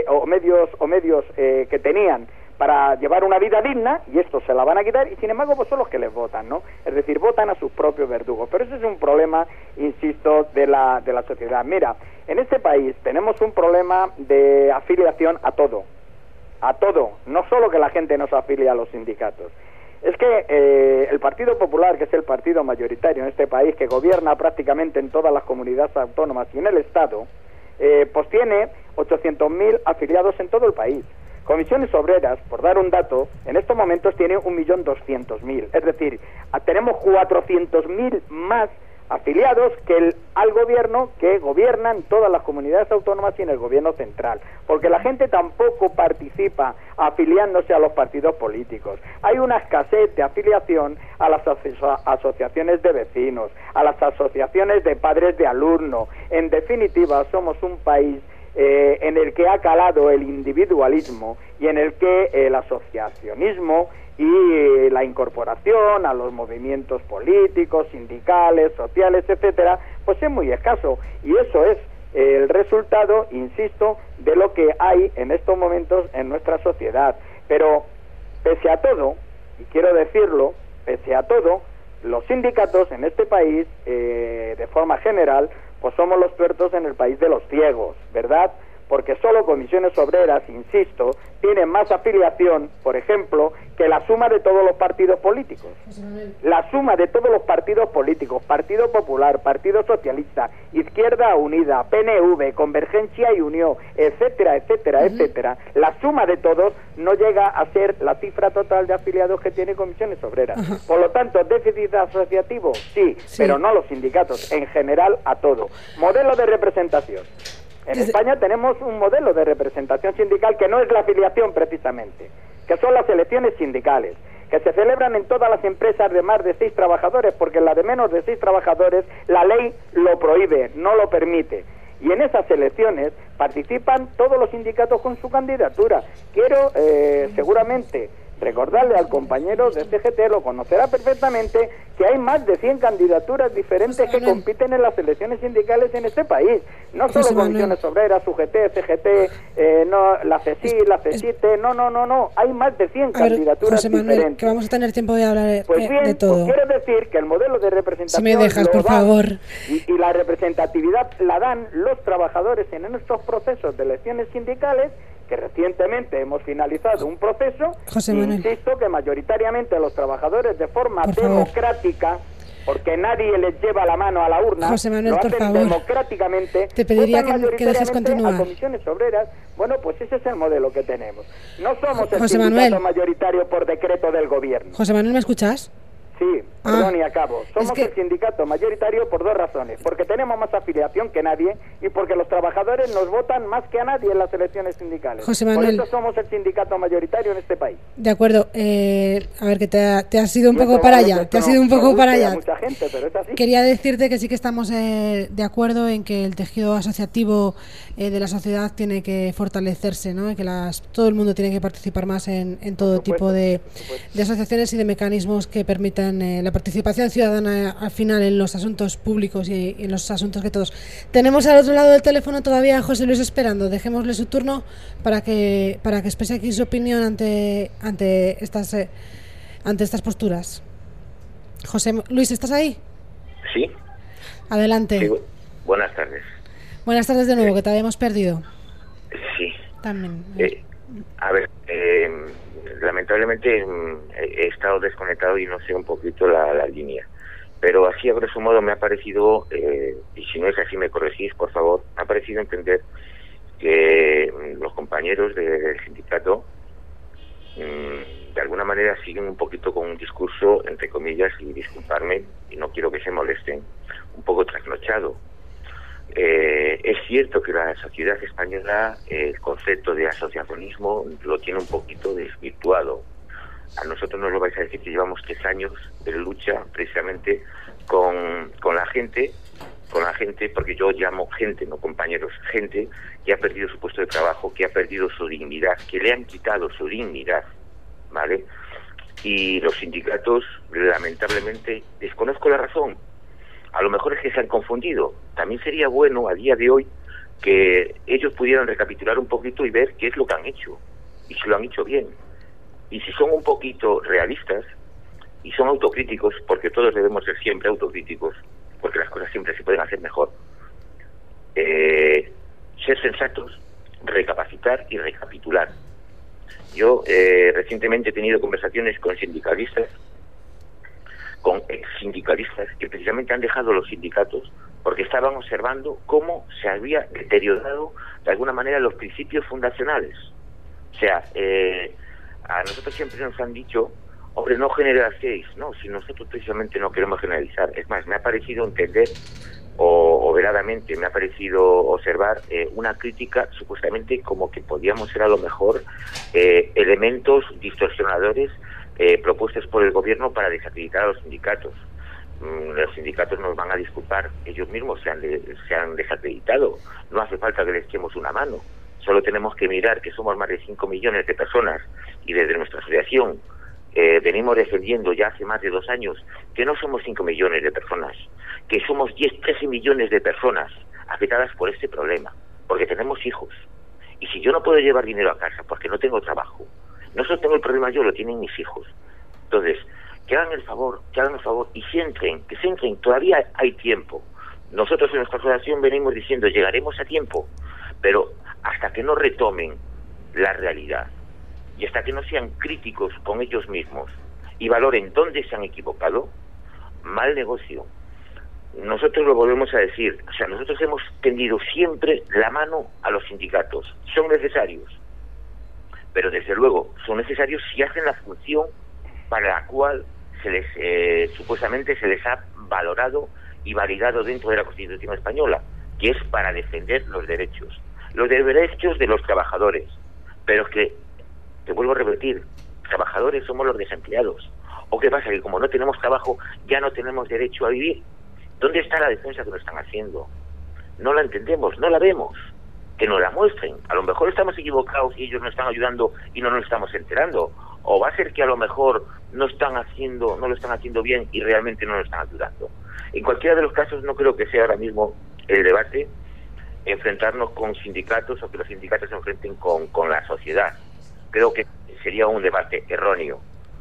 que tenían para llevar una vida digna, y estos se la van a quitar, y sin embargo pues son los que les votan, ¿no? Es decir, votan a sus propios verdugos. Pero ese es un problema, insisto, de la sociedad. Mira, en este país tenemos un problema de afiliación a todo, no solo que la gente no se afilia a los sindicatos. Es que el Partido Popular, que es el partido mayoritario en este país, que gobierna prácticamente en todas las comunidades autónomas y en el Estado, pues tiene 800.000 afiliados en todo el país. Comisiones Obreras, por dar un dato, en estos momentos tiene 1.200.000, es decir, tenemos 400.000 más afiliados que al gobierno, que gobiernan todas las comunidades autónomas y en el gobierno central, porque la gente tampoco participa afiliándose a los partidos políticos. Hay una escasez de afiliación a las asociaciones de vecinos, a las asociaciones de padres de alumnos. En definitiva, somos un país en el que ha calado el individualismo y en el que el asociacionismo y la incorporación a los movimientos políticos, sindicales, sociales, etcétera, pues es muy escaso, y eso es el resultado, insisto, de lo que hay en estos momentos en nuestra sociedad. Pero pese a todo, y quiero decirlo, pese a todo, los sindicatos en este país, de forma general, pues somos los tuertos en el país de los ciegos, ¿verdad? Porque solo Comisiones Obreras, insisto, tienen más afiliación, por ejemplo, que la suma de todos los partidos políticos. La suma de todos los partidos políticos, Partido Popular, Partido Socialista, Izquierda Unida, PNV, Convergencia y Unión, etcétera, etcétera, etcétera, la suma de todos no llega a ser la cifra total de afiliados que tiene Comisiones Obreras. Por lo tanto, déficit asociativo, sí, pero no los sindicatos, en general a todo. Modelo de representación. En España tenemos un modelo de representación sindical que no es la afiliación precisamente, que son las elecciones sindicales, que se celebran en todas las empresas de más de 6 trabajadores, porque en la de menos de 6 trabajadores la ley lo prohíbe, no lo permite. Y en esas elecciones participan todos los sindicatos con su candidatura. Quiero seguramente recordarle al compañero de CGT, lo conocerá perfectamente, que hay más de 100 candidaturas diferentes que compiten en las elecciones sindicales en este país. No solo Comisiones Obreras, UGT, CGT, no, la CESI, la CESITE, no. Hay más de 100 candidaturas José Manuel, diferentes. Que vamos a tener tiempo de hablar pues bien, de todo. Pues quiero decir que el modelo de representación... Si me dejas, por favor. Y la representatividad la dan los trabajadores en nuestros procesos de elecciones sindicales, que recientemente hemos finalizado un proceso, insisto que mayoritariamente los trabajadores de forma democrática, porque nadie les lleva la mano a la urna, José Manuel, lo hacen por favor, democráticamente, te pediría que dejes continuar. A Comisiones Obreras. Bueno, pues ese es el modelo que tenemos. No somos el José sindicato Manuel. mayoritario por decreto del gobierno. José Manuel, ¿me escuchas? Sí, perdón y acabo. Somos el sindicato mayoritario por dos razones. Porque tenemos más afiliación que nadie y porque los trabajadores nos votan más que a nadie en las elecciones sindicales. José Manuel, por eso somos el sindicato mayoritario en este país. De acuerdo. A ver, que te has ido un poco para allá. Te has ido un poco para allá. Mucha gente, pero es así. Quería decirte que sí que estamos de acuerdo en que el tejido asociativo de la sociedad tiene que fortalecerse, ¿no? Y que todo el mundo tiene que participar más en todo tipo de asociaciones y de mecanismos que permitan la participación ciudadana al final en los asuntos públicos y en los asuntos que todos. Tenemos al otro lado del teléfono todavía a José Luis esperando. Dejémosle su turno para que exprese aquí su opinión ante estas posturas. José Luis, ¿estás ahí? Sí. Adelante. Sí, buenas tardes. Buenas tardes de nuevo, que te habíamos perdido. Sí. También. A ver, lamentablemente he estado desconectado y no sé un poquito la línea. Pero así a grosso modo me ha parecido, y si no es así me corregís, por favor, me ha parecido entender que los compañeros del sindicato de alguna manera siguen un poquito con un discurso, entre comillas, y disculparme, y no quiero que se molesten, un poco trasnochado. Es cierto que la sociedad española, el concepto de asociacionismo lo tiene un poquito desvirtuado. A nosotros nos lo vais a decir que llevamos 3 años de lucha precisamente con la gente, porque yo llamo gente, no compañeros, gente que ha perdido su puesto de trabajo, que ha perdido su dignidad, que le han quitado su dignidad, ¿vale? Y los sindicatos, lamentablemente, desconozco la razón. A lo mejor es que se han confundido. También sería bueno a día de hoy que ellos pudieran recapitular un poquito y ver qué es lo que han hecho y si lo han hecho bien. Y si son un poquito realistas y son autocríticos, porque todos debemos ser siempre autocríticos, porque las cosas siempre se pueden hacer mejor, ser sensatos, recapacitar y recapitular. Yo recientemente he tenido conversaciones con sindicalistas, con ex-sindicalistas que precisamente han dejado los sindicatos porque estaban observando cómo se había deteriorado de alguna manera los principios fundacionales. O sea, a nosotros siempre nos han dicho, hombre, no generalicéis, no, si nosotros precisamente no queremos generalizar. Es más, me ha parecido entender, o veladamente me ha parecido observar una crítica supuestamente como que podíamos ser a lo mejor elementos distorsionadores propuestas por el gobierno para desacreditar a los sindicatos. Los sindicatos nos van a disculpar, ellos mismos se han desacreditado, no hace falta que les echemos una mano, solo tenemos que mirar que somos más de 5 millones de personas y desde nuestra asociación venimos defendiendo ya hace más de 2 años que no somos 5 millones de personas, que somos 13 millones de personas afectadas por este problema, porque tenemos hijos, y si yo no puedo llevar dinero a casa porque no tengo trabajo, no solo tengo el problema yo, lo tienen mis hijos. Entonces, que hagan el favor y que se entren, todavía hay tiempo. Nosotros en nuestra asociación venimos diciendo, llegaremos a tiempo, pero hasta que no retomen la realidad y hasta que no sean críticos con ellos mismos y valoren dónde se han equivocado, mal negocio. Nosotros lo volvemos a decir, o sea, nosotros hemos tendido siempre la mano a los sindicatos, son necesarios, pero desde luego son necesarios si hacen la función para la cual se les supuestamente se les ha valorado y validado dentro de la Constitución española, que es para defender los derechos de los trabajadores. Pero es que, te vuelvo a repetir, trabajadores somos los desempleados. ¿O qué pasa? Que como no tenemos trabajo, ya no tenemos derecho a vivir. ¿Dónde está la defensa que nos están haciendo? No la entendemos, no la vemos. Que nos la muestren. A lo mejor estamos equivocados y ellos nos están ayudando y no nos estamos enterando. O va a ser que a lo mejor no lo están haciendo bien y realmente no nos están ayudando. En cualquiera de los casos no creo que sea ahora mismo el debate enfrentarnos con sindicatos o que los sindicatos se enfrenten con la sociedad. Creo que sería un debate erróneo.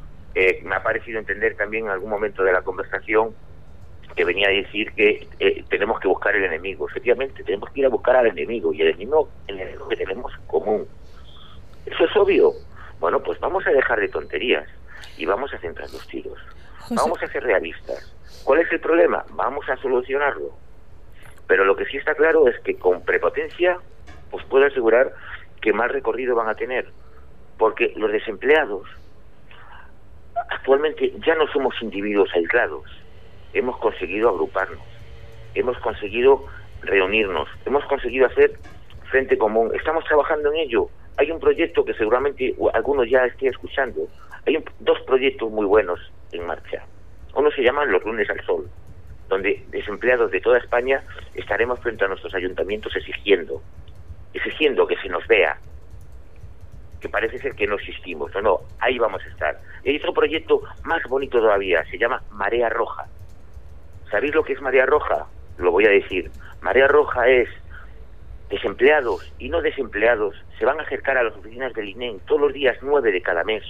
Me ha parecido entender también en algún momento de la conversación que venía a decir que tenemos que buscar el enemigo. Efectivamente, tenemos que ir a buscar al enemigo, y el enemigo que tenemos común. Eso es obvio. Bueno, pues vamos a dejar de tonterías y vamos a centrar los tiros. José. Vamos a ser realistas. ¿Cuál es el problema? Vamos a solucionarlo. Pero lo que sí está claro es que con prepotencia os puedo asegurar que más recorrido van a tener, porque los desempleados actualmente ya no somos individuos aislados, hemos conseguido agruparnos, hemos conseguido reunirnos, hemos conseguido hacer frente común, estamos trabajando en ello. Hay un proyecto que seguramente algunos ya estén escuchando, hay dos proyectos muy buenos en marcha. Uno se llama Los Lunes al Sol, donde desempleados de toda España estaremos frente a nuestros ayuntamientos exigiendo que se nos vea, que parece ser que no existimos. No, ahí vamos a estar. Y hay otro proyecto más bonito todavía, se llama Marea Roja. ¿Sabéis lo que es Marea Roja? Lo voy a decir. Marea Roja es desempleados y no desempleados se van a acercar a las oficinas del INEM todos los días 9 de cada mes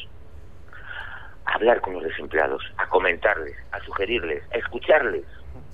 a hablar con los desempleados, a comentarles, a sugerirles, a escucharles,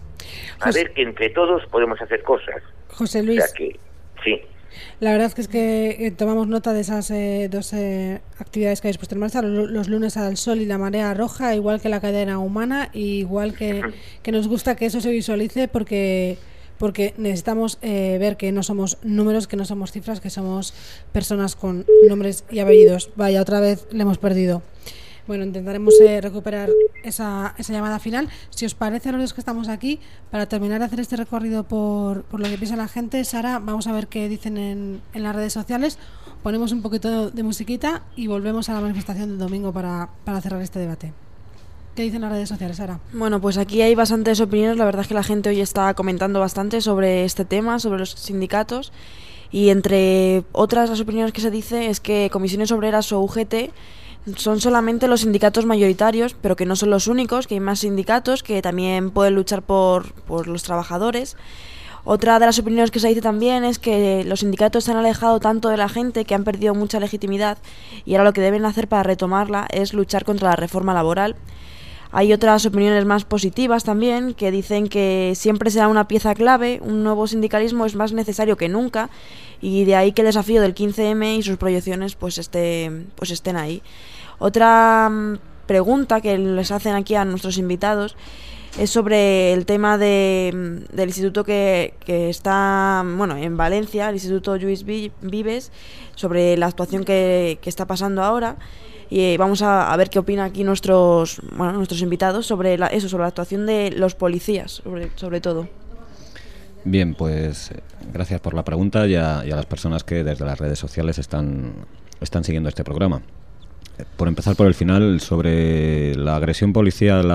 a ver que entre todos podemos hacer cosas. José Luis, o sea que, sí. La verdad es que tomamos nota de esas dos actividades que habéis puesto en marcha, los Lunes al Sol y la Marea Roja, igual que la cadena humana, y igual que nos gusta que eso se visualice porque necesitamos ver que no somos números, que no somos cifras, que somos personas con nombres y apellidos. Vaya, otra vez le hemos perdido. Bueno, intentaremos recuperar esa llamada final. Si os parece a los dos que estamos aquí, para terminar de hacer este recorrido por lo que piensa la gente, Sara, vamos a ver qué dicen en las redes sociales. Ponemos un poquito de musiquita y volvemos a la manifestación del domingo para cerrar este debate. ¿Qué dicen las redes sociales, Sara? Bueno, pues aquí hay bastantes opiniones. La verdad es que la gente hoy está comentando bastante sobre este tema, sobre los sindicatos. Y entre otras, las opiniones que se dice es que Comisiones Obreras o UGT son solamente los sindicatos mayoritarios, pero que no son los únicos, que hay más sindicatos que también pueden luchar por los trabajadores. Otra de las opiniones que se dice también es que los sindicatos se han alejado tanto de la gente que han perdido mucha legitimidad y ahora lo que deben hacer para retomarla es luchar contra la reforma laboral. Hay otras opiniones más positivas también que dicen que siempre será una pieza clave, un nuevo sindicalismo es más necesario que nunca y de ahí que el desafío del 15M y sus proyecciones pues estén ahí. Otra pregunta que les hacen aquí a nuestros invitados es sobre el tema del instituto que está en Valencia, el Instituto Lluís Vives, sobre la actuación que está pasando ahora. Y vamos a ver qué opina aquí nuestros invitados sobre la actuación de los policías, sobre todo. Bien, pues gracias por la pregunta y a las personas que desde las redes sociales están siguiendo este programa. Por empezar por el final, sobre la agresión policial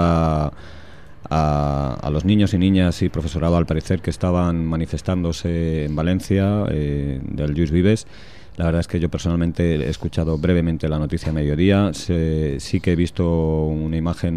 a los niños y niñas y profesorado, al parecer, que estaban manifestándose en Valencia, del Lluís Vives. La verdad es que yo personalmente he escuchado brevemente la noticia a mediodía. Sí que he visto una imagen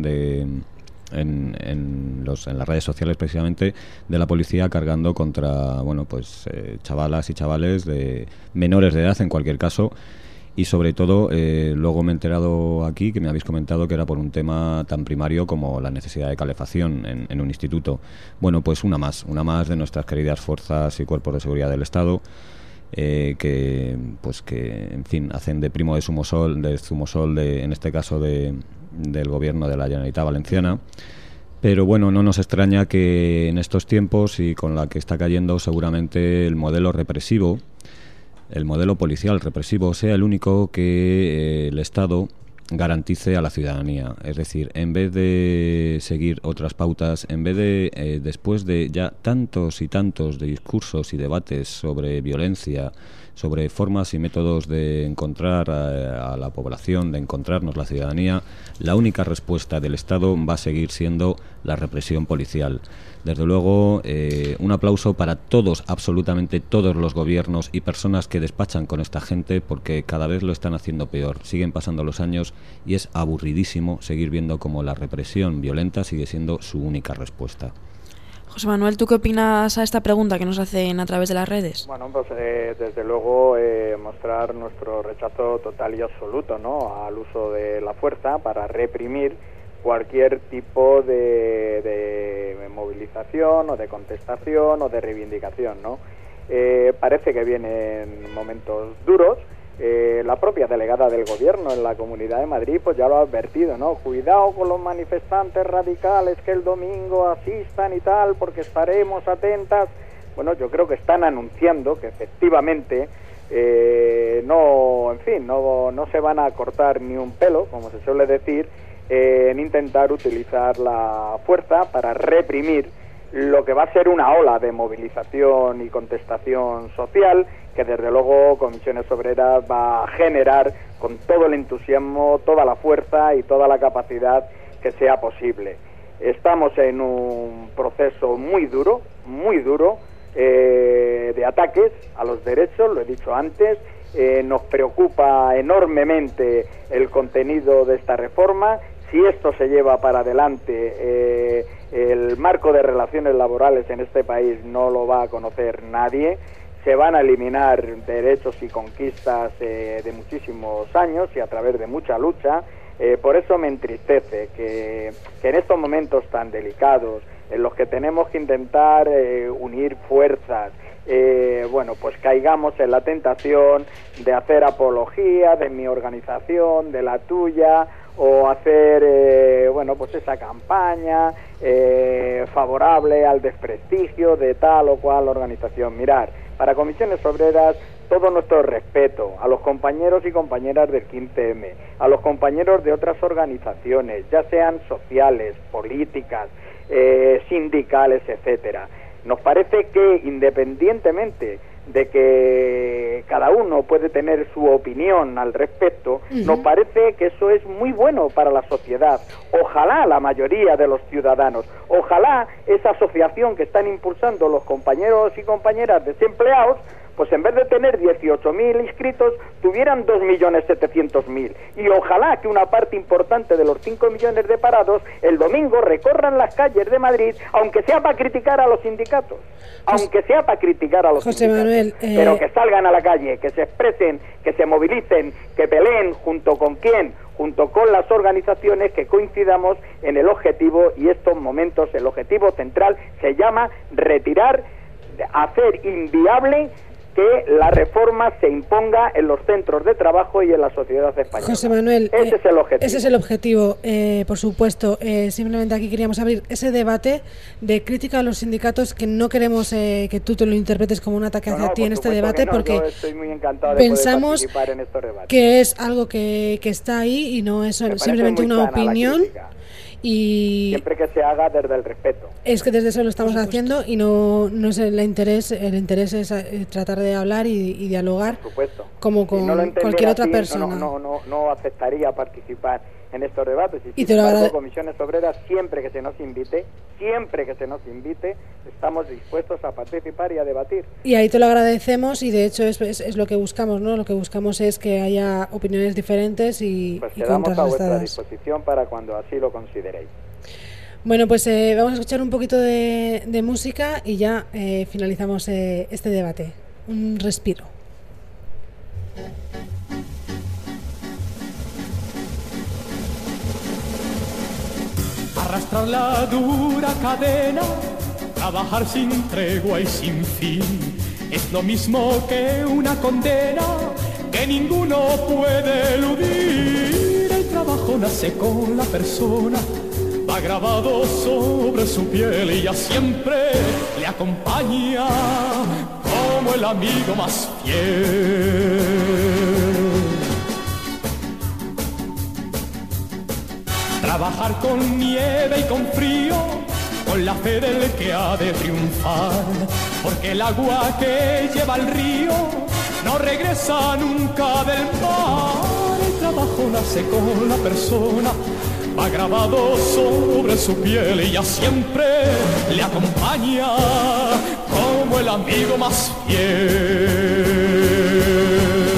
en las redes sociales, precisamente, de la policía cargando contra chavalas y chavales de menores de edad, en cualquier caso. Y sobre todo, luego me he enterado aquí que me habéis comentado que era por un tema tan primario como la necesidad de calefacción en un instituto. Bueno, pues una más de nuestras queridas fuerzas y cuerpos de seguridad del Estado, que en fin, hacen de primo de zumosol, en este caso del gobierno de la Generalitat Valenciana. Pero bueno, no nos extraña que en estos tiempos y con la que está cayendo seguramente el modelo represivo, el modelo policial represivo, sea el único que el Estado garantice a la ciudadanía. Es decir, en vez de seguir otras pautas, en vez de, después de ya tantos y tantos de discursos y debates sobre violencia, sobre formas y métodos de encontrar a la población, de encontrarnos la ciudadanía, la única respuesta del Estado va a seguir siendo la represión policial. Desde luego, un aplauso para todos, absolutamente todos los gobiernos y personas que despachan con esta gente, porque cada vez lo están haciendo peor. Siguen pasando los años y es aburridísimo seguir viendo cómo la represión violenta sigue siendo su única respuesta. José Manuel, ¿tú qué opinas a esta pregunta que nos hacen a través de las redes? Bueno, pues desde luego mostrar nuestro rechazo total y absoluto, ¿no?, al uso de la fuerza para reprimir cualquier tipo de movilización o de contestación o de reivindicación, ¿no? Parece que vienen momentos duros. La propia delegada del gobierno en la Comunidad de Madrid pues ya lo ha advertido, ¿no? Cuidado con los manifestantes radicales que el domingo asistan y tal, porque estaremos atentas. Bueno, yo creo que están anunciando que efectivamente no se van a cortar ni un pelo, como se suele decir, en intentar utilizar la fuerza para reprimir lo que va a ser una ola de movilización y contestación social que desde luego Comisiones Obreras va a generar con todo el entusiasmo, toda la fuerza y toda la capacidad que sea posible. Estamos en un proceso muy duro de ataques a los derechos, lo he dicho antes. Nos preocupa enormemente el contenido de esta reforma. Si esto se lleva para adelante, el marco de relaciones laborales en este país no lo va a conocer nadie. Se van a eliminar derechos y conquistas de muchísimos años y a través de mucha lucha. Por eso me entristece que en estos momentos tan delicados, en los que tenemos que intentar unir fuerzas, pues caigamos en la tentación de hacer apología de mi organización, de la tuya, o hacer esa campaña favorable al desprestigio de tal o cual organización. Mirar, para Comisiones Obreras todo nuestro respeto a los compañeros y compañeras del 15M, a los compañeros de otras organizaciones, ya sean sociales, políticas, sindicales, etcétera. Nos parece que independientemente de que cada uno puede tener su opinión al respecto, nos parece que eso es muy bueno para la sociedad. Ojalá la mayoría de los ciudadanos, ojalá esa asociación que están impulsando los compañeros y compañeras desempleados, pues en vez de tener 18.000 inscritos, tuvieran 2.700.000. Y ojalá que una parte importante de los 5 millones de parados el domingo recorran las calles de Madrid, aunque sea para criticar a los sindicatos. Aunque sea para criticar a los sindicatos. Manuel, pero que salgan a la calle, que se expresen, que se movilicen, que peleen junto con quién, junto con las organizaciones, que coincidamos en el objetivo, y estos momentos el objetivo central se llama retirar, hacer inviable que la reforma se imponga en los centros de trabajo y en la sociedad española. José Manuel, ese es el objetivo. Ese es el objetivo, por supuesto. Simplemente aquí queríamos abrir ese debate de crítica a los sindicatos, que no queremos que tú te lo interpretes como un ataque hacia ti en este debate, porque yo estoy muy encantado de pensamos poder participar en estos debates. Que es algo que está ahí y no es simplemente una opinión. Y siempre que se haga desde el respeto. Es que desde eso lo estamos haciendo y no es el interés es tratar de hablar y dialogar, por supuesto, como con cualquier otra persona. No aceptaría participar en estos debates, y sin embargo, Comisiones Obreras, siempre que se nos invite, estamos dispuestos a participar y a debatir. Y ahí te lo agradecemos, y de hecho es lo que buscamos, ¿no? Lo que buscamos es que haya opiniones diferentes y quedamos a vuestra disposición para cuando así lo consideréis. Bueno, pues vamos a escuchar un poquito de música y ya finalizamos este debate. Un respiro. Arrastrar la dura cadena, trabajar sin tregua y sin fin, es lo mismo que una condena que ninguno puede eludir. El trabajo nace con la persona, va grabado sobre su piel y ya siempre le acompaña como el amigo más fiel. Trabajar con nieve y con frío, con la fe del que ha de triunfar, porque el agua que lleva al río no regresa nunca del mar. El trabajo nace con la persona, va grabado sobre su piel y ya siempre le acompaña como el amigo más fiel.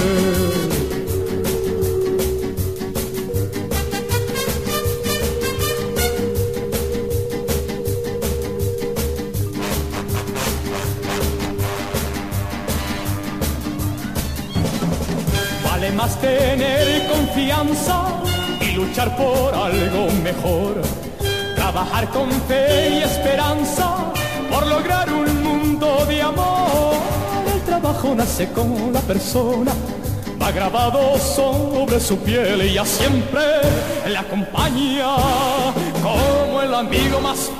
Vale más tener confianza y luchar por algo mejor, trabajar con fe y esperanza por lograr un mundo de amor. El trabajo nace con la persona, va grabado sobre su piel y ya siempre le acompaña como el amigo más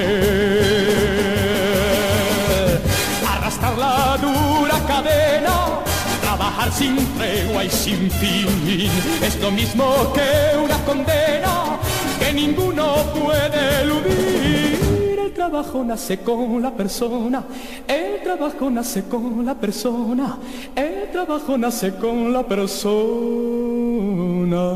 fiel. Arrastrar la dura cadena, trabajar sin tregua y sin fin, es lo mismo que una condena que ninguno puede eludir. El trabajo nace con la persona, el trabajo nace con la persona, el trabajo nace con la persona.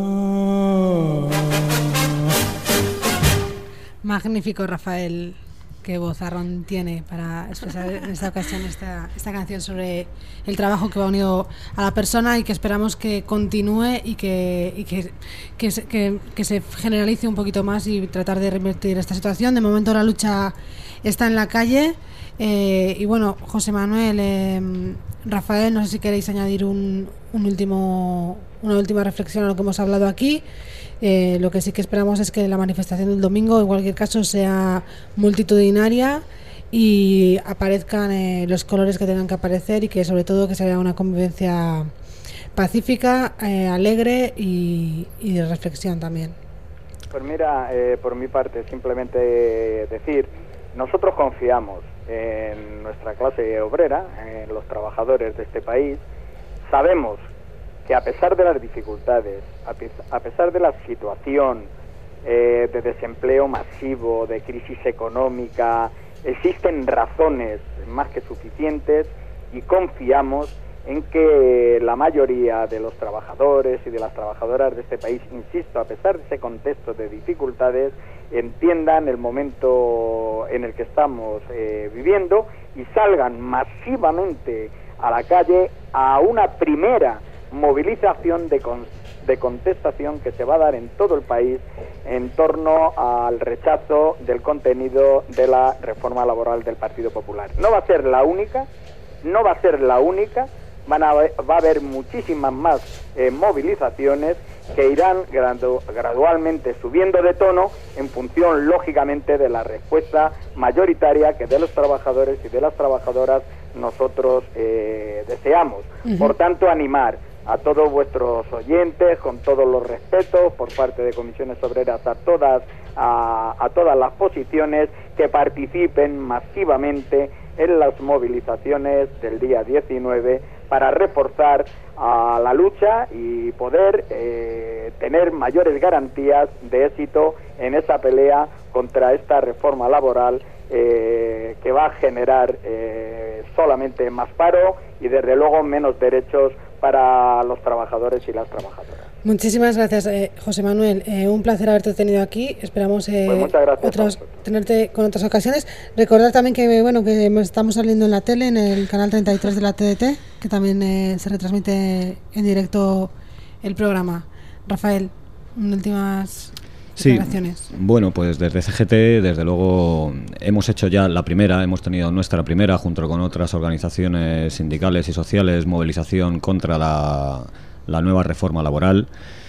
Magnífico, Rafael. Qué vozarrón tiene para expresar en esta ocasión esta canción sobre el trabajo que va unido a la persona y que esperamos que continúe y que se generalice un poquito más y tratar de revertir esta situación. De momento la lucha está en la calle y bueno, José Manuel, Rafael, no sé si queréis añadir una última reflexión a lo que hemos hablado aquí. Lo que sí que esperamos es que la manifestación del domingo, en cualquier caso, sea multitudinaria y aparezcan los colores que tengan que aparecer y que, sobre todo, que sea una convivencia pacífica, alegre y de reflexión también. Pues mira, por mi parte, simplemente decir, nosotros confiamos en nuestra clase obrera, en los trabajadores de este país. Sabemos que a pesar de las dificultades, a pesar de la situación de desempleo masivo, de crisis económica, existen razones más que suficientes y confiamos en que la mayoría de los trabajadores y de las trabajadoras de este país, insisto, a pesar de ese contexto de dificultades, entiendan el momento en el que estamos viviendo y salgan masivamente a la calle a una primera movilización de contestación que se va a dar en todo el país en torno al rechazo del contenido de la reforma laboral del Partido Popular. No va a ser la única, va a haber muchísimas más movilizaciones que irán gradualmente subiendo de tono en función, lógicamente, de la respuesta mayoritaria que de los trabajadores y de las trabajadoras nosotros deseamos. Por tanto, animar a todos vuestros oyentes, con todos los respetos por parte de Comisiones Obreras, a todas las posiciones, que participen masivamente en las movilizaciones del día 19 para reforzar a la lucha y poder tener mayores garantías de éxito en esa pelea contra esta reforma laboral que va a generar solamente más paro y desde luego menos derechos para los trabajadores y las trabajadoras. Muchísimas gracias, José Manuel. Un placer haberte tenido aquí. Esperamos tenerte con otras ocasiones. Recordar también que estamos saliendo en la tele, en el canal 33 de la TDT, que también se retransmite en directo el programa. Rafael, últimas declaraciones. Sí, bueno, pues desde CGT, desde luego, hemos hecho ya hemos tenido nuestra primera, junto con otras organizaciones sindicales y sociales, movilización contra la nueva reforma laboral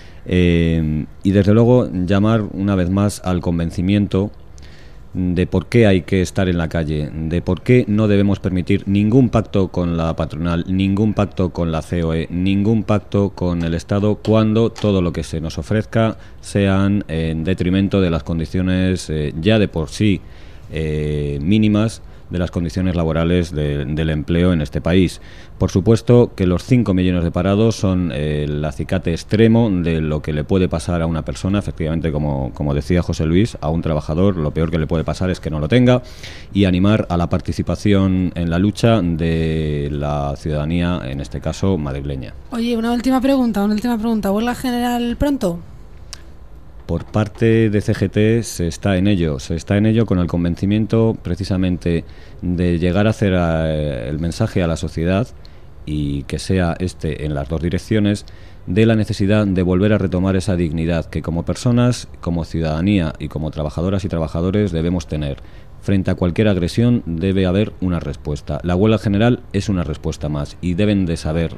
y desde luego llamar una vez más al convencimiento de por qué hay que estar en la calle, de por qué no debemos permitir ningún pacto con la patronal, ningún pacto con la COE, ningún pacto con el Estado, cuando todo lo que se nos ofrezca sean en detrimento de las condiciones ya de por sí mínimas de las condiciones laborales del empleo en este país. Por supuesto que los 5 millones de parados son el acicate extremo de lo que le puede pasar a una persona. Efectivamente, como decía José Luis, a un trabajador lo peor que le puede pasar es que no lo tenga, y animar a la participación en la lucha de la ciudadanía, en este caso madrileña. Oye, una última pregunta. ¿Huelga general pronto? Por parte de CGT se está en ello con el convencimiento precisamente de llegar a hacer el mensaje a la sociedad, y que sea en las dos direcciones, de la necesidad de volver a retomar esa dignidad que como personas, como ciudadanía y como trabajadoras y trabajadores debemos tener. Frente a cualquier agresión debe haber una respuesta. La huelga general es una respuesta más, y deben de saber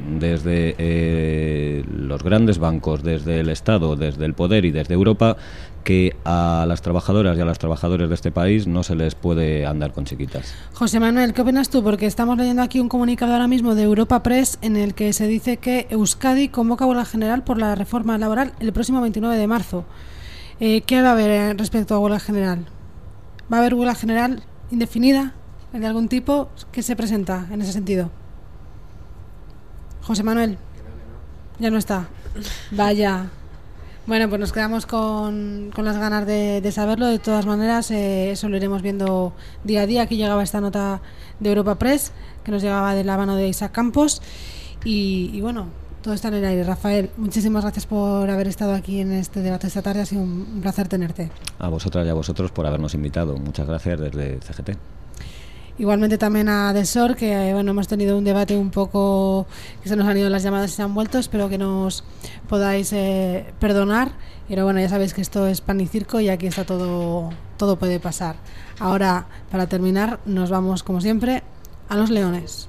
desde los grandes bancos, desde el Estado, desde el Poder y desde Europa, que a las trabajadoras y a los trabajadores de este país no se les puede andar con chiquitas. José Manuel, ¿qué opinas tú? Porque estamos leyendo aquí un comunicado ahora mismo de Europa Press en el que se dice que Euskadi convoca huelga general por la reforma laboral el próximo 29 de marzo. ¿Qué va a haber respecto a huelga general? ¿Va a haber huelga general indefinida de algún tipo? ¿Qué se presenta en ese sentido? José Manuel, ya no está. Vaya. Bueno, pues nos quedamos con las ganas de saberlo. De todas maneras, eso lo iremos viendo día a día. Aquí llegaba esta nota de Europa Press, que nos llegaba de la mano de Isaac Campos. Y bueno, todo está en el aire. Rafael, muchísimas gracias por haber estado aquí en este debate esta tarde. Ha sido un placer tenerte. A vosotras y a vosotros por habernos invitado. Muchas gracias desde CGT. Igualmente también a Desor, que bueno, hemos tenido un debate un poco que se nos han ido las llamadas y se han vuelto. Espero que nos podáis perdonar. Pero bueno, ya sabéis que esto es pan y circo y aquí está todo puede pasar. Ahora, para terminar, nos vamos como siempre a los leones.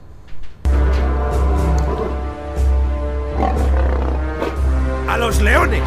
¡A los leones!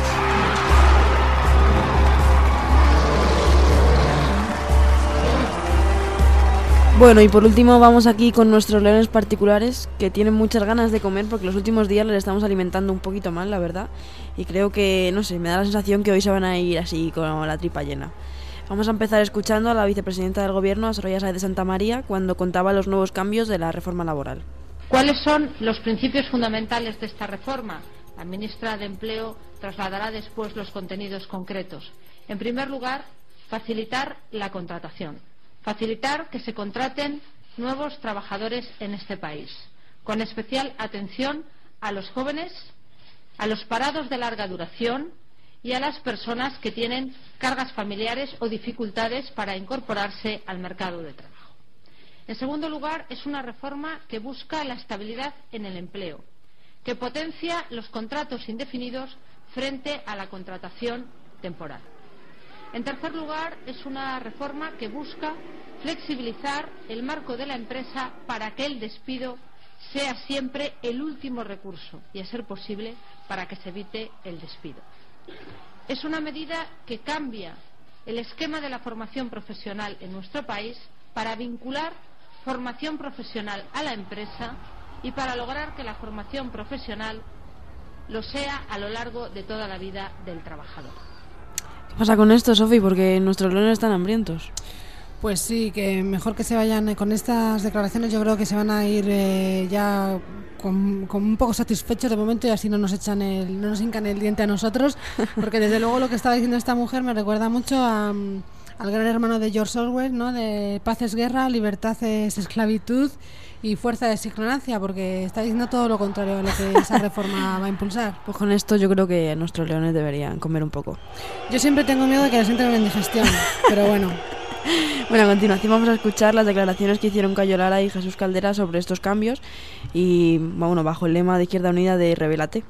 Bueno, y por último vamos aquí con nuestros leones particulares, que tienen muchas ganas de comer porque los últimos días les estamos alimentando un poquito mal, la verdad. Y creo que, no sé, me da la sensación que hoy se van a ir así con la tripa llena. Vamos a empezar escuchando a la vicepresidenta del Gobierno, a Soraya Sáez de Santamaría, cuando contaba los nuevos cambios de la reforma laboral. ¿Cuáles son los principios fundamentales de esta reforma? La ministra de Empleo trasladará después los contenidos concretos. En primer lugar, facilitar la contratación. Facilitar que se contraten nuevos trabajadores en este país, con especial atención a los jóvenes, a los parados de larga duración y a las personas que tienen cargas familiares o dificultades para incorporarse al mercado de trabajo. En segundo lugar, es una reforma que busca la estabilidad en el empleo, que potencia los contratos indefinidos frente a la contratación temporal. En tercer lugar, es una reforma que busca flexibilizar el marco de la empresa para que el despido sea siempre el último recurso y, a ser posible, para que se evite el despido. Es una medida que cambia el esquema de la formación profesional en nuestro país para vincular formación profesional a la empresa y para lograr que la formación profesional lo sea a lo largo de toda la vida del trabajador. ¿Qué pasa con esto, Sofi? Porque nuestros leones están hambrientos. Pues sí, que mejor que se vayan con estas declaraciones. Yo creo que se van a ir ya con un poco satisfechos de momento y así no nos hincan el diente a nosotros, porque desde luego lo que estaba diciendo esta mujer me recuerda mucho al gran hermano de George Orwell, ¿no? De paz es guerra, libertad es esclavitud y fuerza es ignorancia, porque está diciendo todo lo contrario a lo que esa reforma va a impulsar. Pues con esto yo creo que nuestros leones deberían comer un poco. Yo siempre tengo miedo de que les entre una indigestión, pero bueno. Bueno, a continuación vamos a escuchar las declaraciones que hicieron Cayo Lara y Jesús Caldera sobre estos cambios y, bueno, bajo el lema de Izquierda Unida de Rebélate.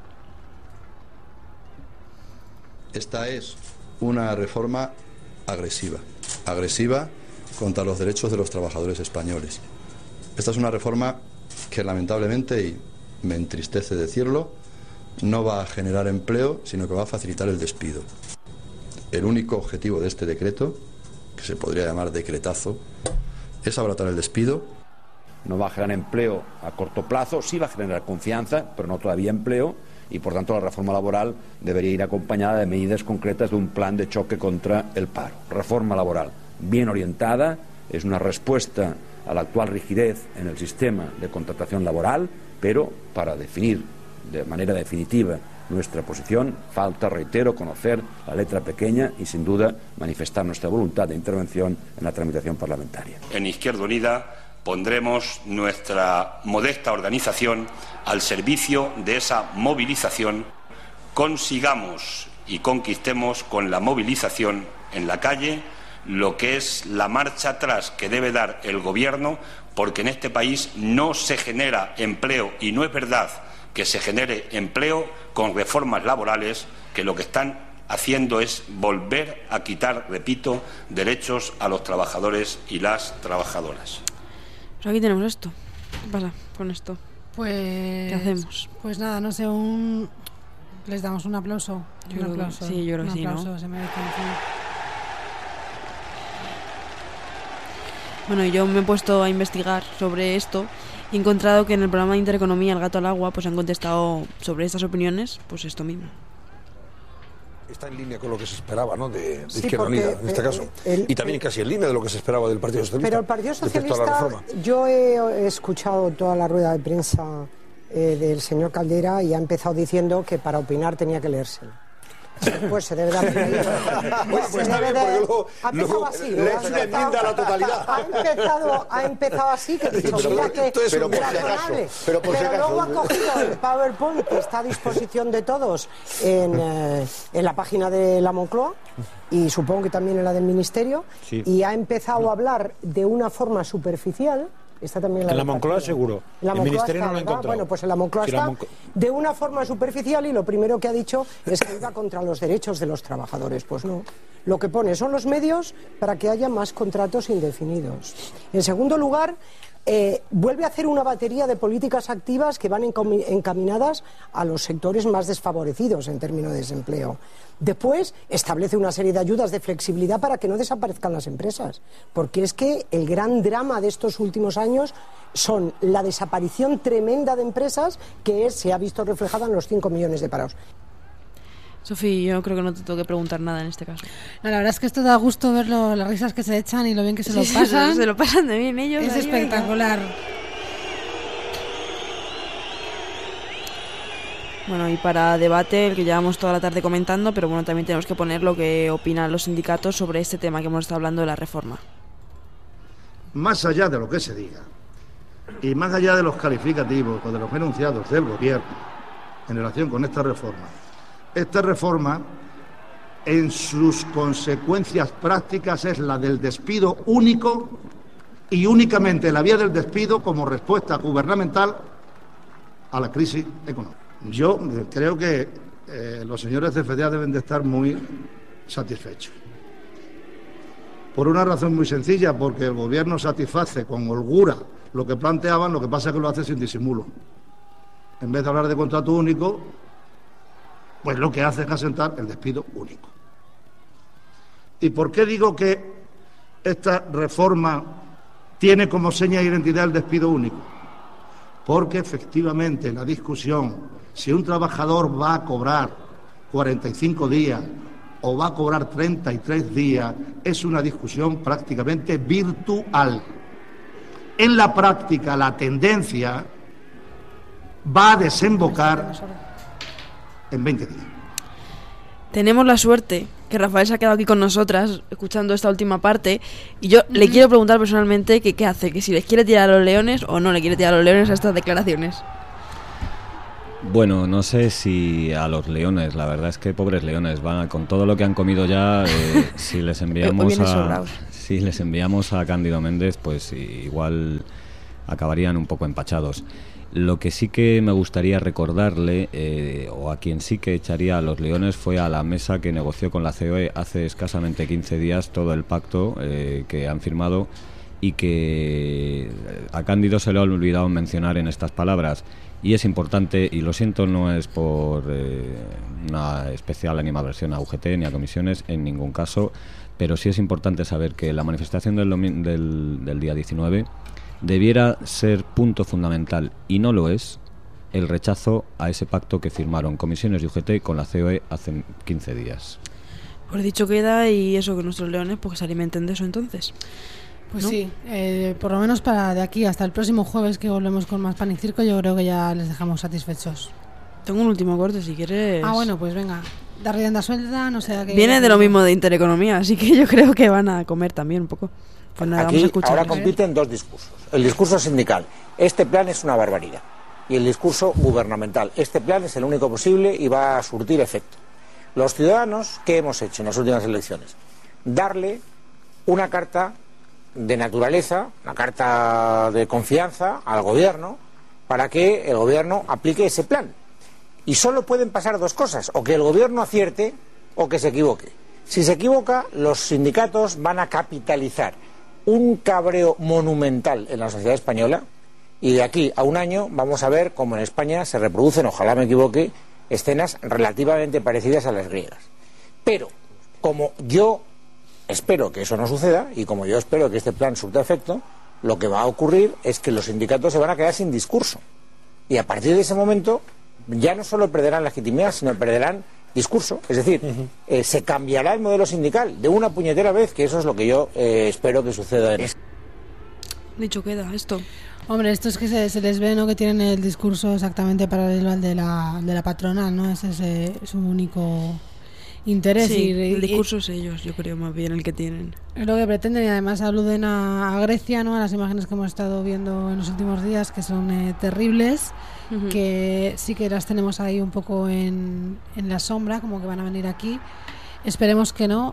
Esta es una reforma agresiva contra los derechos de los trabajadores españoles. Esta es una reforma que lamentablemente, y me entristece decirlo, no va a generar empleo, sino que va a facilitar el despido. El único objetivo de este decreto, que se podría llamar decretazo, es abaratar el despido. No va a generar empleo a corto plazo, sí va a generar confianza, pero no todavía empleo, y por tanto la reforma laboral debería ir acompañada de medidas concretas de un plan de choque contra el paro. Reforma laboral bien orientada, es una respuesta a la actual rigidez en el sistema de contratación laboral, pero para definir de manera definitiva nuestra posición, falta, reitero, conocer la letra pequeña y, sin duda, manifestar nuestra voluntad de intervención en la tramitación parlamentaria. En Izquierda Unida pondremos nuestra modesta organización al servicio de esa movilización. Consigamos y conquistemos con la movilización en la calle lo que es la marcha atrás que debe dar el Gobierno, porque en este país no se genera empleo y no es verdad que se genere empleo con reformas laborales que lo que están haciendo es volver a quitar, repito, derechos a los trabajadores y las trabajadoras. Pues aquí tenemos esto. ¿Qué pasa con esto? Pues... ¿qué hacemos? Pues nada, no sé, les damos un aplauso. Sí, yo creo que sí, ¿no? Se merece, sí. Bueno, yo me he puesto a investigar sobre esto y he encontrado que en el programa de Intereconomía, El Gato al Agua, pues han contestado sobre estas opiniones, pues esto mismo. Está en línea con lo que se esperaba, ¿no? De Sí, Izquierda porque, Unida, en este caso. Y también casi en línea de lo que se esperaba del Partido Socialista. Pero el Partido respecto a la Socialista, reforma. yo he escuchado toda la rueda de prensa del señor Caldera y ha empezado diciendo que para opinar tenía que leérselo. Pues se debe de haber leído. Bueno, pues está bien, porque luego le echo una enmienda a la totalidad. Ha empezado así, que he dicho, mira que es razonable. Pero luego ha cogido el PowerPoint que está a disposición de todos en la página de la Moncloa, y supongo que también en la del Ministerio, y ha empezado a hablar de una forma superficial. Está también en la Moncloa seguro. El Ministerio no lo ha encontrado. Bueno, pues en la Moncloa está de una forma superficial, y lo primero que ha dicho es que iba contra los derechos de los trabajadores. Pues no. Lo que pone son los medios para que haya más contratos indefinidos. En segundo lugar, vuelve a hacer una batería de políticas activas que van encaminadas a los sectores más desfavorecidos en términos de desempleo. Después, establece una serie de ayudas de flexibilidad para que no desaparezcan las empresas, porque es que el gran drama de estos últimos años son la desaparición tremenda de empresas que se ha visto reflejada en los 5 millones de parados. Sofía, yo creo que no te tengo que preguntar nada en este caso. No, la verdad es que esto da gusto verlo, las risas que se echan y lo bien que se lo pasan. Se lo pasan de bien ellos. Es espectacular. Bueno, y para debate, el que llevamos toda la tarde comentando, pero bueno, también tenemos que poner lo que opinan los sindicatos sobre este tema que hemos estado hablando de la reforma. Más allá de lo que se diga, y más allá de los calificativos o de los enunciados del gobierno en relación con esta reforma, en sus consecuencias prácticas, es la del despido único y únicamente la vía del despido como respuesta gubernamental a la crisis económica. Yo creo que los señores de FDA deben de estar muy satisfechos. Por una razón muy sencilla, porque el gobierno satisface con holgura lo que planteaban, lo que pasa es que lo hace sin disimulo. En vez de hablar de contrato único, pues lo que hace es asentar el despido único. ¿Y por qué digo que esta reforma tiene como seña de identidad el despido único? Porque efectivamente en la discusión, si un trabajador va a cobrar 45 días o va a cobrar 33 días, es una discusión prácticamente virtual. En la práctica, la tendencia va a desembocar en 20 días. Tenemos la suerte que Rafael se ha quedado aquí con nosotras escuchando esta última parte, y yo le quiero preguntar personalmente que qué hace, que si les quiere tirar a los leones o no le quiere tirar a los leones a estas declaraciones. Bueno, no sé si a los leones, la verdad es que pobres leones, van con todo lo que han comido ya, si les enviamos a Cándido Méndez, pues igual acabarían un poco empachados. Lo que sí que me gustaría recordarle, o a quien sí que echaría a los leones, fue a la mesa que negoció con la COE hace escasamente 15 días todo el pacto que han firmado, y que a Cándido se le ha olvidado mencionar en estas palabras. Y es importante, y lo siento, no es por una especial animadversión a UGT ni a comisiones en ningún caso, pero sí es importante saber que la manifestación del día 19 debiera ser punto fundamental, y no lo es, el rechazo a ese pacto que firmaron comisiones y UGT con la COE hace 15 días. Pues dicho queda, y eso, que nuestros leones pues se alimenten de eso entonces. Pues ¿no? sí, por lo menos para de aquí hasta el próximo jueves, que volvemos con más Pan y Circo, yo creo que ya les dejamos satisfechos. Tengo un último corte si quieres. Ah, bueno, pues venga, dar rienda suelta, no sé a qué. Viene de lo mismo de Intereconomía, así que yo creo que van a comer también un poco. Pues nada, aquí vamos a escuchar. Ahora compiten dos discursos. El discurso sindical: este plan es una barbaridad. Y el discurso gubernamental: este plan es el único posible y va a surtir efecto. Los ciudadanos, ¿qué hemos hecho en las últimas elecciones? Darle una carta de naturaleza, una carta de confianza al gobierno para que el gobierno aplique ese plan. Y solo pueden pasar dos cosas: o que el gobierno acierte o que se equivoque. Si se equivoca, los sindicatos van a capitalizar un cabreo monumental en la sociedad española, y de aquí a un año vamos a ver cómo en España se reproducen, ojalá me equivoque, escenas relativamente parecidas a las griegas. Pero, como yo espero que eso no suceda, y como yo espero que este plan surta efecto, lo que va a ocurrir es que los sindicatos se van a quedar sin discurso. Y a partir de ese momento ya no solo perderán legitimidad, sino perderán discurso. Es decir, se cambiará el modelo sindical de una puñetera vez, que eso es lo que yo espero que suceda en esto. Dicho queda esto. Hombre, esto es que se les ve, ¿no?, que tienen el discurso exactamente paralelo al de la patronal, ¿no? Ese es su único interés. Sí, el discurso es ellos, yo creo, más bien el que tienen. Es lo que pretenden, y además aluden a Grecia, ¿no? A las imágenes que hemos estado viendo en los últimos días, que son terribles, que sí que las tenemos ahí un poco en la sombra, como que van a venir aquí. Esperemos que no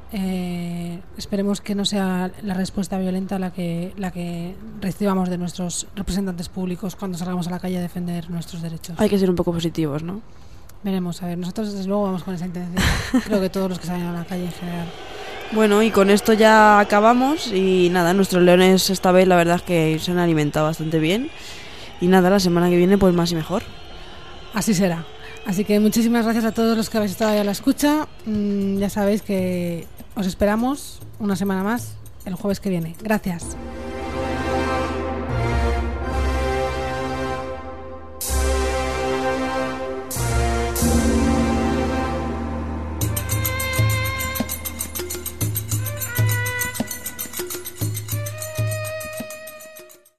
sea la respuesta violenta la que recibamos de nuestros representantes públicos cuando salgamos a la calle a defender nuestros derechos. Hay que ser un poco positivos, ¿no? Veremos, a ver, nosotros desde luego vamos con esa intención. Creo que todos los que salen a la calle en general. Bueno, y con esto ya acabamos y nada, nuestros leones esta vez la verdad es que se han alimentado bastante bien y nada, la semana que viene pues más y mejor. Así será. Así que muchísimas gracias a todos los que habéis estado ahí a la escucha. Ya sabéis que os esperamos una semana más el jueves que viene. Gracias.